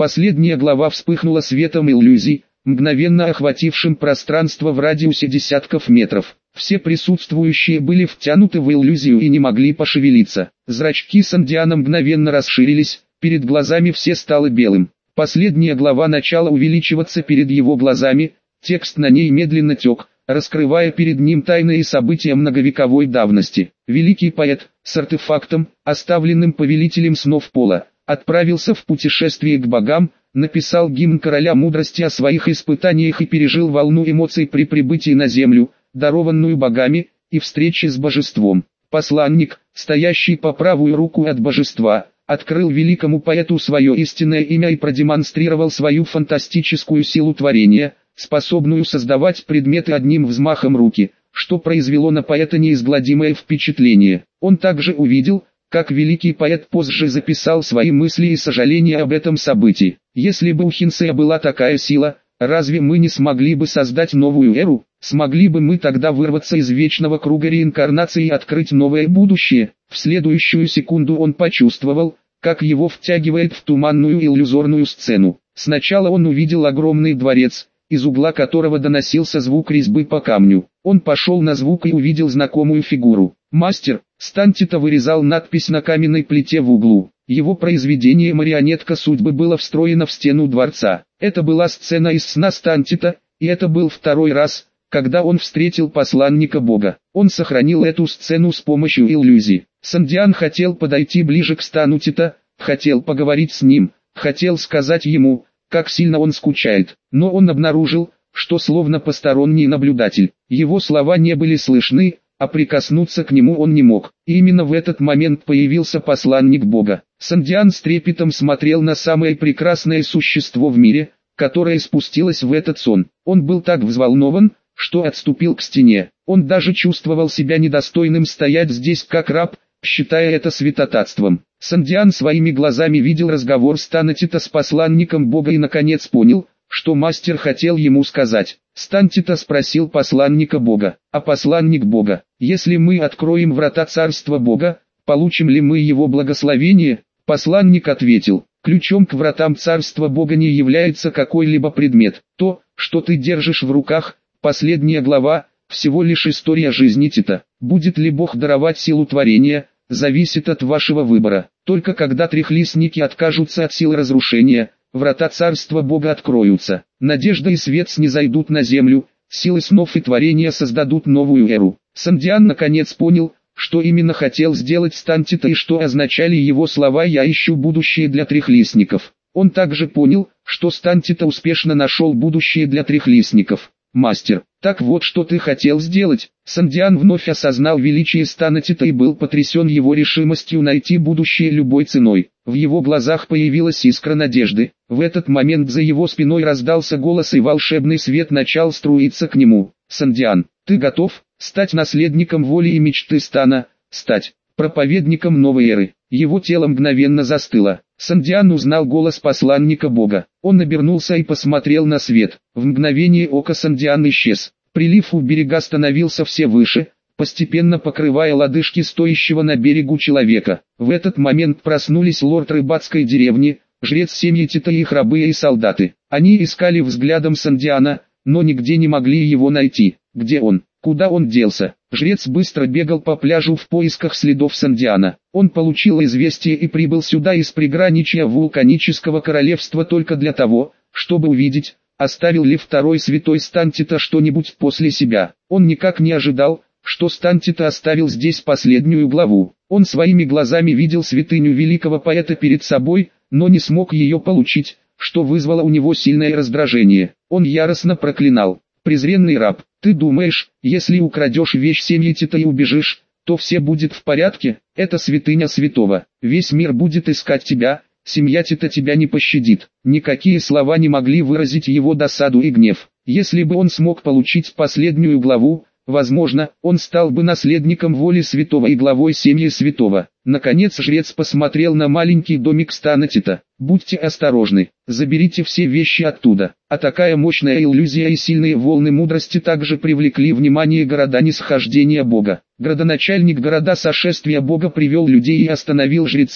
Последняя глава вспыхнула светом иллюзий, мгновенно охватившим пространство в радиусе десятков метров. Все присутствующие были втянуты в иллюзию и не могли пошевелиться. Зрачки Сандиана мгновенно расширились, перед глазами все стало белым. Последняя глава начала увеличиваться перед его глазами, текст на ней медленно тек, раскрывая перед ним тайные события многовековой давности. Великий поэт, с артефактом, оставленным повелителем снов Пола, отправился в путешествие к богам, написал гимн короля мудрости о своих испытаниях и пережил волну эмоций при прибытии на землю, дарованную богами, и встрече с божеством. Посланник, стоящий по правую руку от божества, открыл великому поэту свое истинное имя и продемонстрировал свою фантастическую силу творения, способную создавать предметы одним взмахом руки, что произвело на поэта неизгладимое впечатление. Он также увидел, как великий поэт позже записал свои мысли и сожаления об этом событии. Если бы у Хинсея была такая сила, разве мы не смогли бы создать новую эру? Смогли бы мы тогда вырваться из вечного круга реинкарнации и открыть новое будущее? В следующую секунду он почувствовал, как его втягивает в туманную иллюзорную сцену. Сначала он увидел огромный дворец, из угла которого доносился звук резьбы по камню. Он пошел на звук и увидел знакомую фигуру. Мастер Стантита вырезал надпись на каменной плите в углу. Его произведение «Марионетка судьбы» было встроено в стену дворца. Это была сцена из сна Стантита, и это был второй раз, когда он встретил посланника Бога. Он сохранил эту сцену с помощью иллюзий. Сандиан хотел подойти ближе к Стантита, хотел поговорить с ним, хотел сказать ему, как сильно он скучает, но он обнаружил, что словно посторонний наблюдатель, его слова не были слышны, а прикоснуться к нему он не мог. И именно в этот момент появился посланник Бога. Сандиан с трепетом смотрел на самое прекрасное существо в мире, которое спустилось в этот сон. Он был так взволнован, что отступил к стене. Он даже чувствовал себя недостойным стоять здесь как раб, считая это святотатством. Сандиан своими глазами видел разговор Стантита с посланником Бога и наконец понял, что мастер хотел ему сказать. Стантита спросил посланника Бога: «А посланник Бога, если мы откроем врата царства Бога, получим ли мы его благословение?» Посланник ответил: «Ключом к вратам царства Бога не является какой-либо предмет. То, что ты держишь в руках, последняя глава, всего лишь история жизни Тита. Будет ли Бог даровать силу творения, зависит от вашего выбора. Только когда трехлистники откажутся от силы разрушения, врата царства Бога откроются. Надежда и свет снизойдут на землю, силы снов и творения создадут новую эру». Сандиан наконец понял, что именно хотел сделать Стантита и что означали его слова «я ищу будущее для трехлистников». Он также понял, что Стантита успешно нашел будущее для трехлистников. «Мастер, так вот что ты хотел сделать». Сандиан вновь осознал величие Стантита и был потрясен его решимостью найти будущее любой ценой. В его глазах появилась искра надежды. В этот момент за его спиной раздался голос, и волшебный свет начал струиться к нему. «Сандиан, ты готов стать наследником воли и мечты Стана, стать проповедником новой эры?» Его тело мгновенно застыло. Сандиан узнал голос посланника Бога. Он обернулся и посмотрел на свет. В мгновение ока Сандиан исчез. Прилив у берега становился все выше, постепенно покрывая лодыжки стоящего на берегу человека. В этот момент проснулись лорд рыбацкой деревни, жрец семьи Тита и их рабы и солдаты. Они искали взглядом Сандиана, но нигде не могли его найти. Где он? Куда он делся? Жрец быстро бегал по пляжу в поисках следов Сандиана. Он получил известие и прибыл сюда из приграничья вулканического королевства только для того, чтобы увидеть, оставил ли второй святой Стантита что-нибудь после себя. Он никак не ожидал, что Стантита оставил здесь последнюю главу. Он своими глазами видел святыню великого поэта перед собой, но не смог ее получить, что вызвало у него сильное раздражение. Он яростно проклинал: «Презренный раб, ты думаешь, если украдешь вещь семьи Тита и убежишь, то все будет в порядке? Это святыня святого. Весь мир будет искать тебя, семья Тита тебя не пощадит». Никакие слова не могли выразить его досаду и гнев. Если бы он смог получить последнюю главу, возможно, он стал бы наследником воли святого и главой семьи святого. Наконец жрец посмотрел на маленький домик Стантита. «Будьте осторожны, заберите все вещи оттуда». А такая мощная иллюзия и сильные волны мудрости также привлекли внимание города нисхождения Бога. Градоначальник города сошествия Бога привел людей и остановил жреца,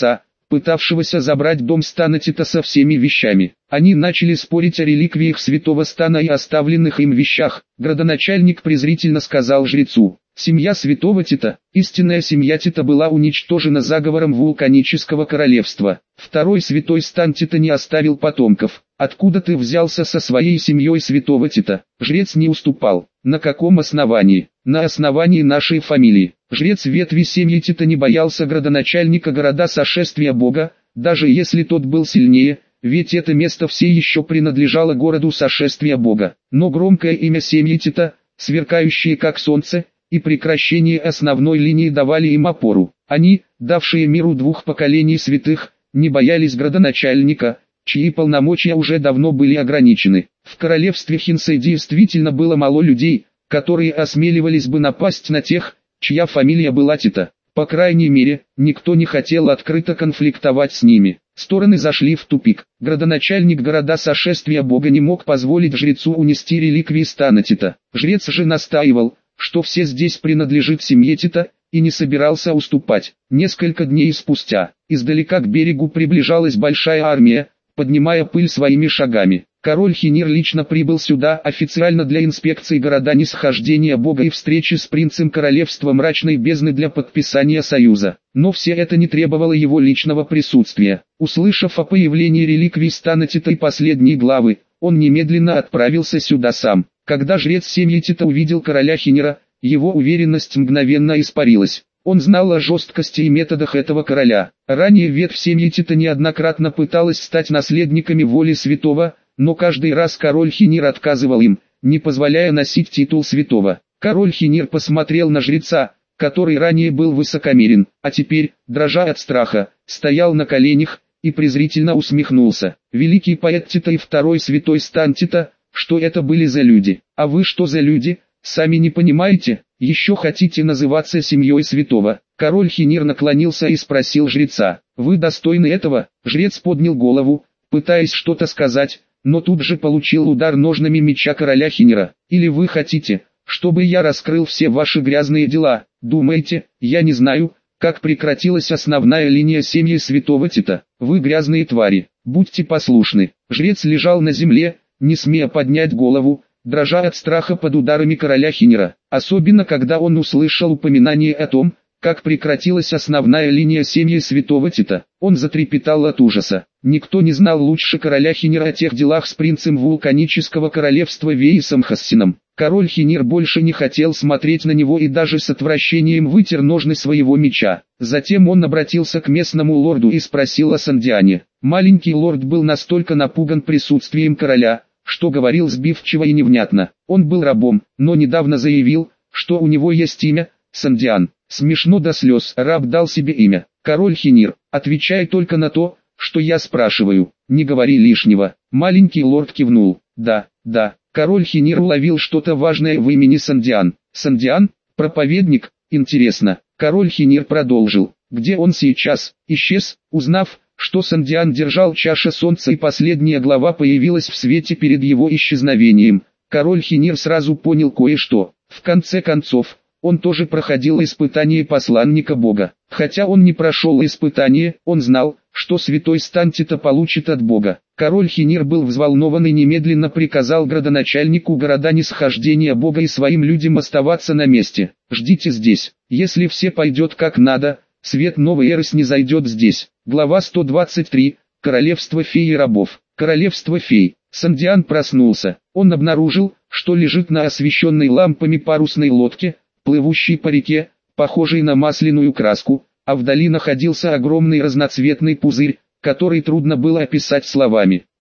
пытавшегося забрать дом Станатита со всеми вещами. Они начали спорить о реликвиях святого Стана и оставленных им вещах. Градоначальник презрительно сказал жрецу: «Семья святого Тита, истинная семья Тита, была уничтожена заговором вулканического королевства. Второй святой Стан Тита не оставил потомков. Откуда ты взялся со своей семьей святого Тита?» Жрец не уступал. «На каком основании?» «На основании нашей фамилии». Жрец ветви семьи Тита не боялся градоначальника города Сошествия Бога, даже если тот был сильнее, ведь это место все еще принадлежало городу Сошествия Бога. Но громкое имя семьи Тита, сверкающее как солнце, и прекращение основной линии давали им опору. Они, давшие миру двух поколений святых, не боялись градоначальника, чьи полномочия уже давно были ограничены. В королевстве Хинсэй действительно было мало людей, которые осмеливались бы напасть на тех, чья фамилия была Тита. По крайней мере, никто не хотел открыто конфликтовать с ними. Стороны зашли в тупик. Градоначальник города Сошествия Бога не мог позволить жрецу унести реликвии Стана Тита. Жрец же настаивал, что все здесь принадлежит семье Тита, и не собирался уступать. Несколько дней спустя, издалека к берегу приближалась большая армия, поднимая пыль своими шагами. Король Хинир лично прибыл сюда официально для инспекции города Нисхождения Бога и встречи с принцем королевства Мрачной Бездны для подписания союза. Но все это не требовало его личного присутствия. Услышав о появлении реликвий Стана Тита и последней главы, он немедленно отправился сюда сам. Когда жрец семьи Тита увидел короля Хинира, его уверенность мгновенно испарилась. Он знал о жесткости и методах этого короля. Ранее ветвь семьи Тита неоднократно пыталась стать наследниками воли святого, но каждый раз король Хинир отказывал им, не позволяя носить титул святого. Король Хинир посмотрел на жреца, который ранее был высокомерен, а теперь, дрожа от страха, стоял на коленях и презрительно усмехнулся. Великий поэт Тита и второй святой Стан Тита, что это были за люди? А вы что за люди? Сами не понимаете? Еще хотите называться семьей святого? Король Хинир наклонился и спросил жреца: «Вы достойны этого?» Жрец поднял голову, пытаясь что-то сказать, но тут же получил удар ножнами меча короля Хинира. «Или вы хотите, чтобы я раскрыл все ваши грязные дела? Думаете, я не знаю, как прекратилась основная линия семьи святого Тита? Вы грязные твари, будьте послушны». Жрец лежал на земле, не смея поднять голову, дрожа от страха под ударами короля Хинира. Особенно когда он услышал упоминание о том, как прекратилась основная линия семьи святого Тита. Он затрепетал от ужаса. Никто не знал лучше короля Хинира о тех делах с принцем вулканического королевства Веисом Хассином. Король Хинир больше не хотел смотреть на него и даже с отвращением вытер ножны своего меча. Затем он обратился к местному лорду и спросил о Сандиане. Маленький лорд был настолько напуган присутствием короля, что говорил сбивчиво и невнятно. Он был рабом, но недавно заявил, что у него есть имя – Сандиан. Смешно до слез. Раб дал себе имя. Король Хинир, отвечай только на то, что я спрашиваю. Не говори лишнего. Маленький лорд кивнул. Да, да. Король Хинир уловил что-то важное в имени Сандиан. Сандиан? Проповедник? Интересно. Король Хинир продолжил. Где он сейчас? Исчез, узнав, что Сандиан держал чашу солнца, и последняя глава появилась в свете перед его исчезновением. Король Хинир сразу понял кое-что. В конце концов, он тоже проходил испытание посланника Бога. Хотя он не прошел испытание, он знал, что святой Стан Тита получит от Бога. Король Хинир был взволнован и немедленно приказал градоначальнику города Нисхождения Бога и своим людям оставаться на месте. «Ждите здесь. Если все пойдет как надо, свет новой эры снизойдет здесь». Глава сто двадцать три. Королевство фей и рабов. Королевство фей. Сандиан проснулся. Он обнаружил, что лежит на освещенной лампами парусной лодке, плывущей по реке, похожей на масляную краску, а вдали находился огромный разноцветный пузырь, который трудно было описать словами.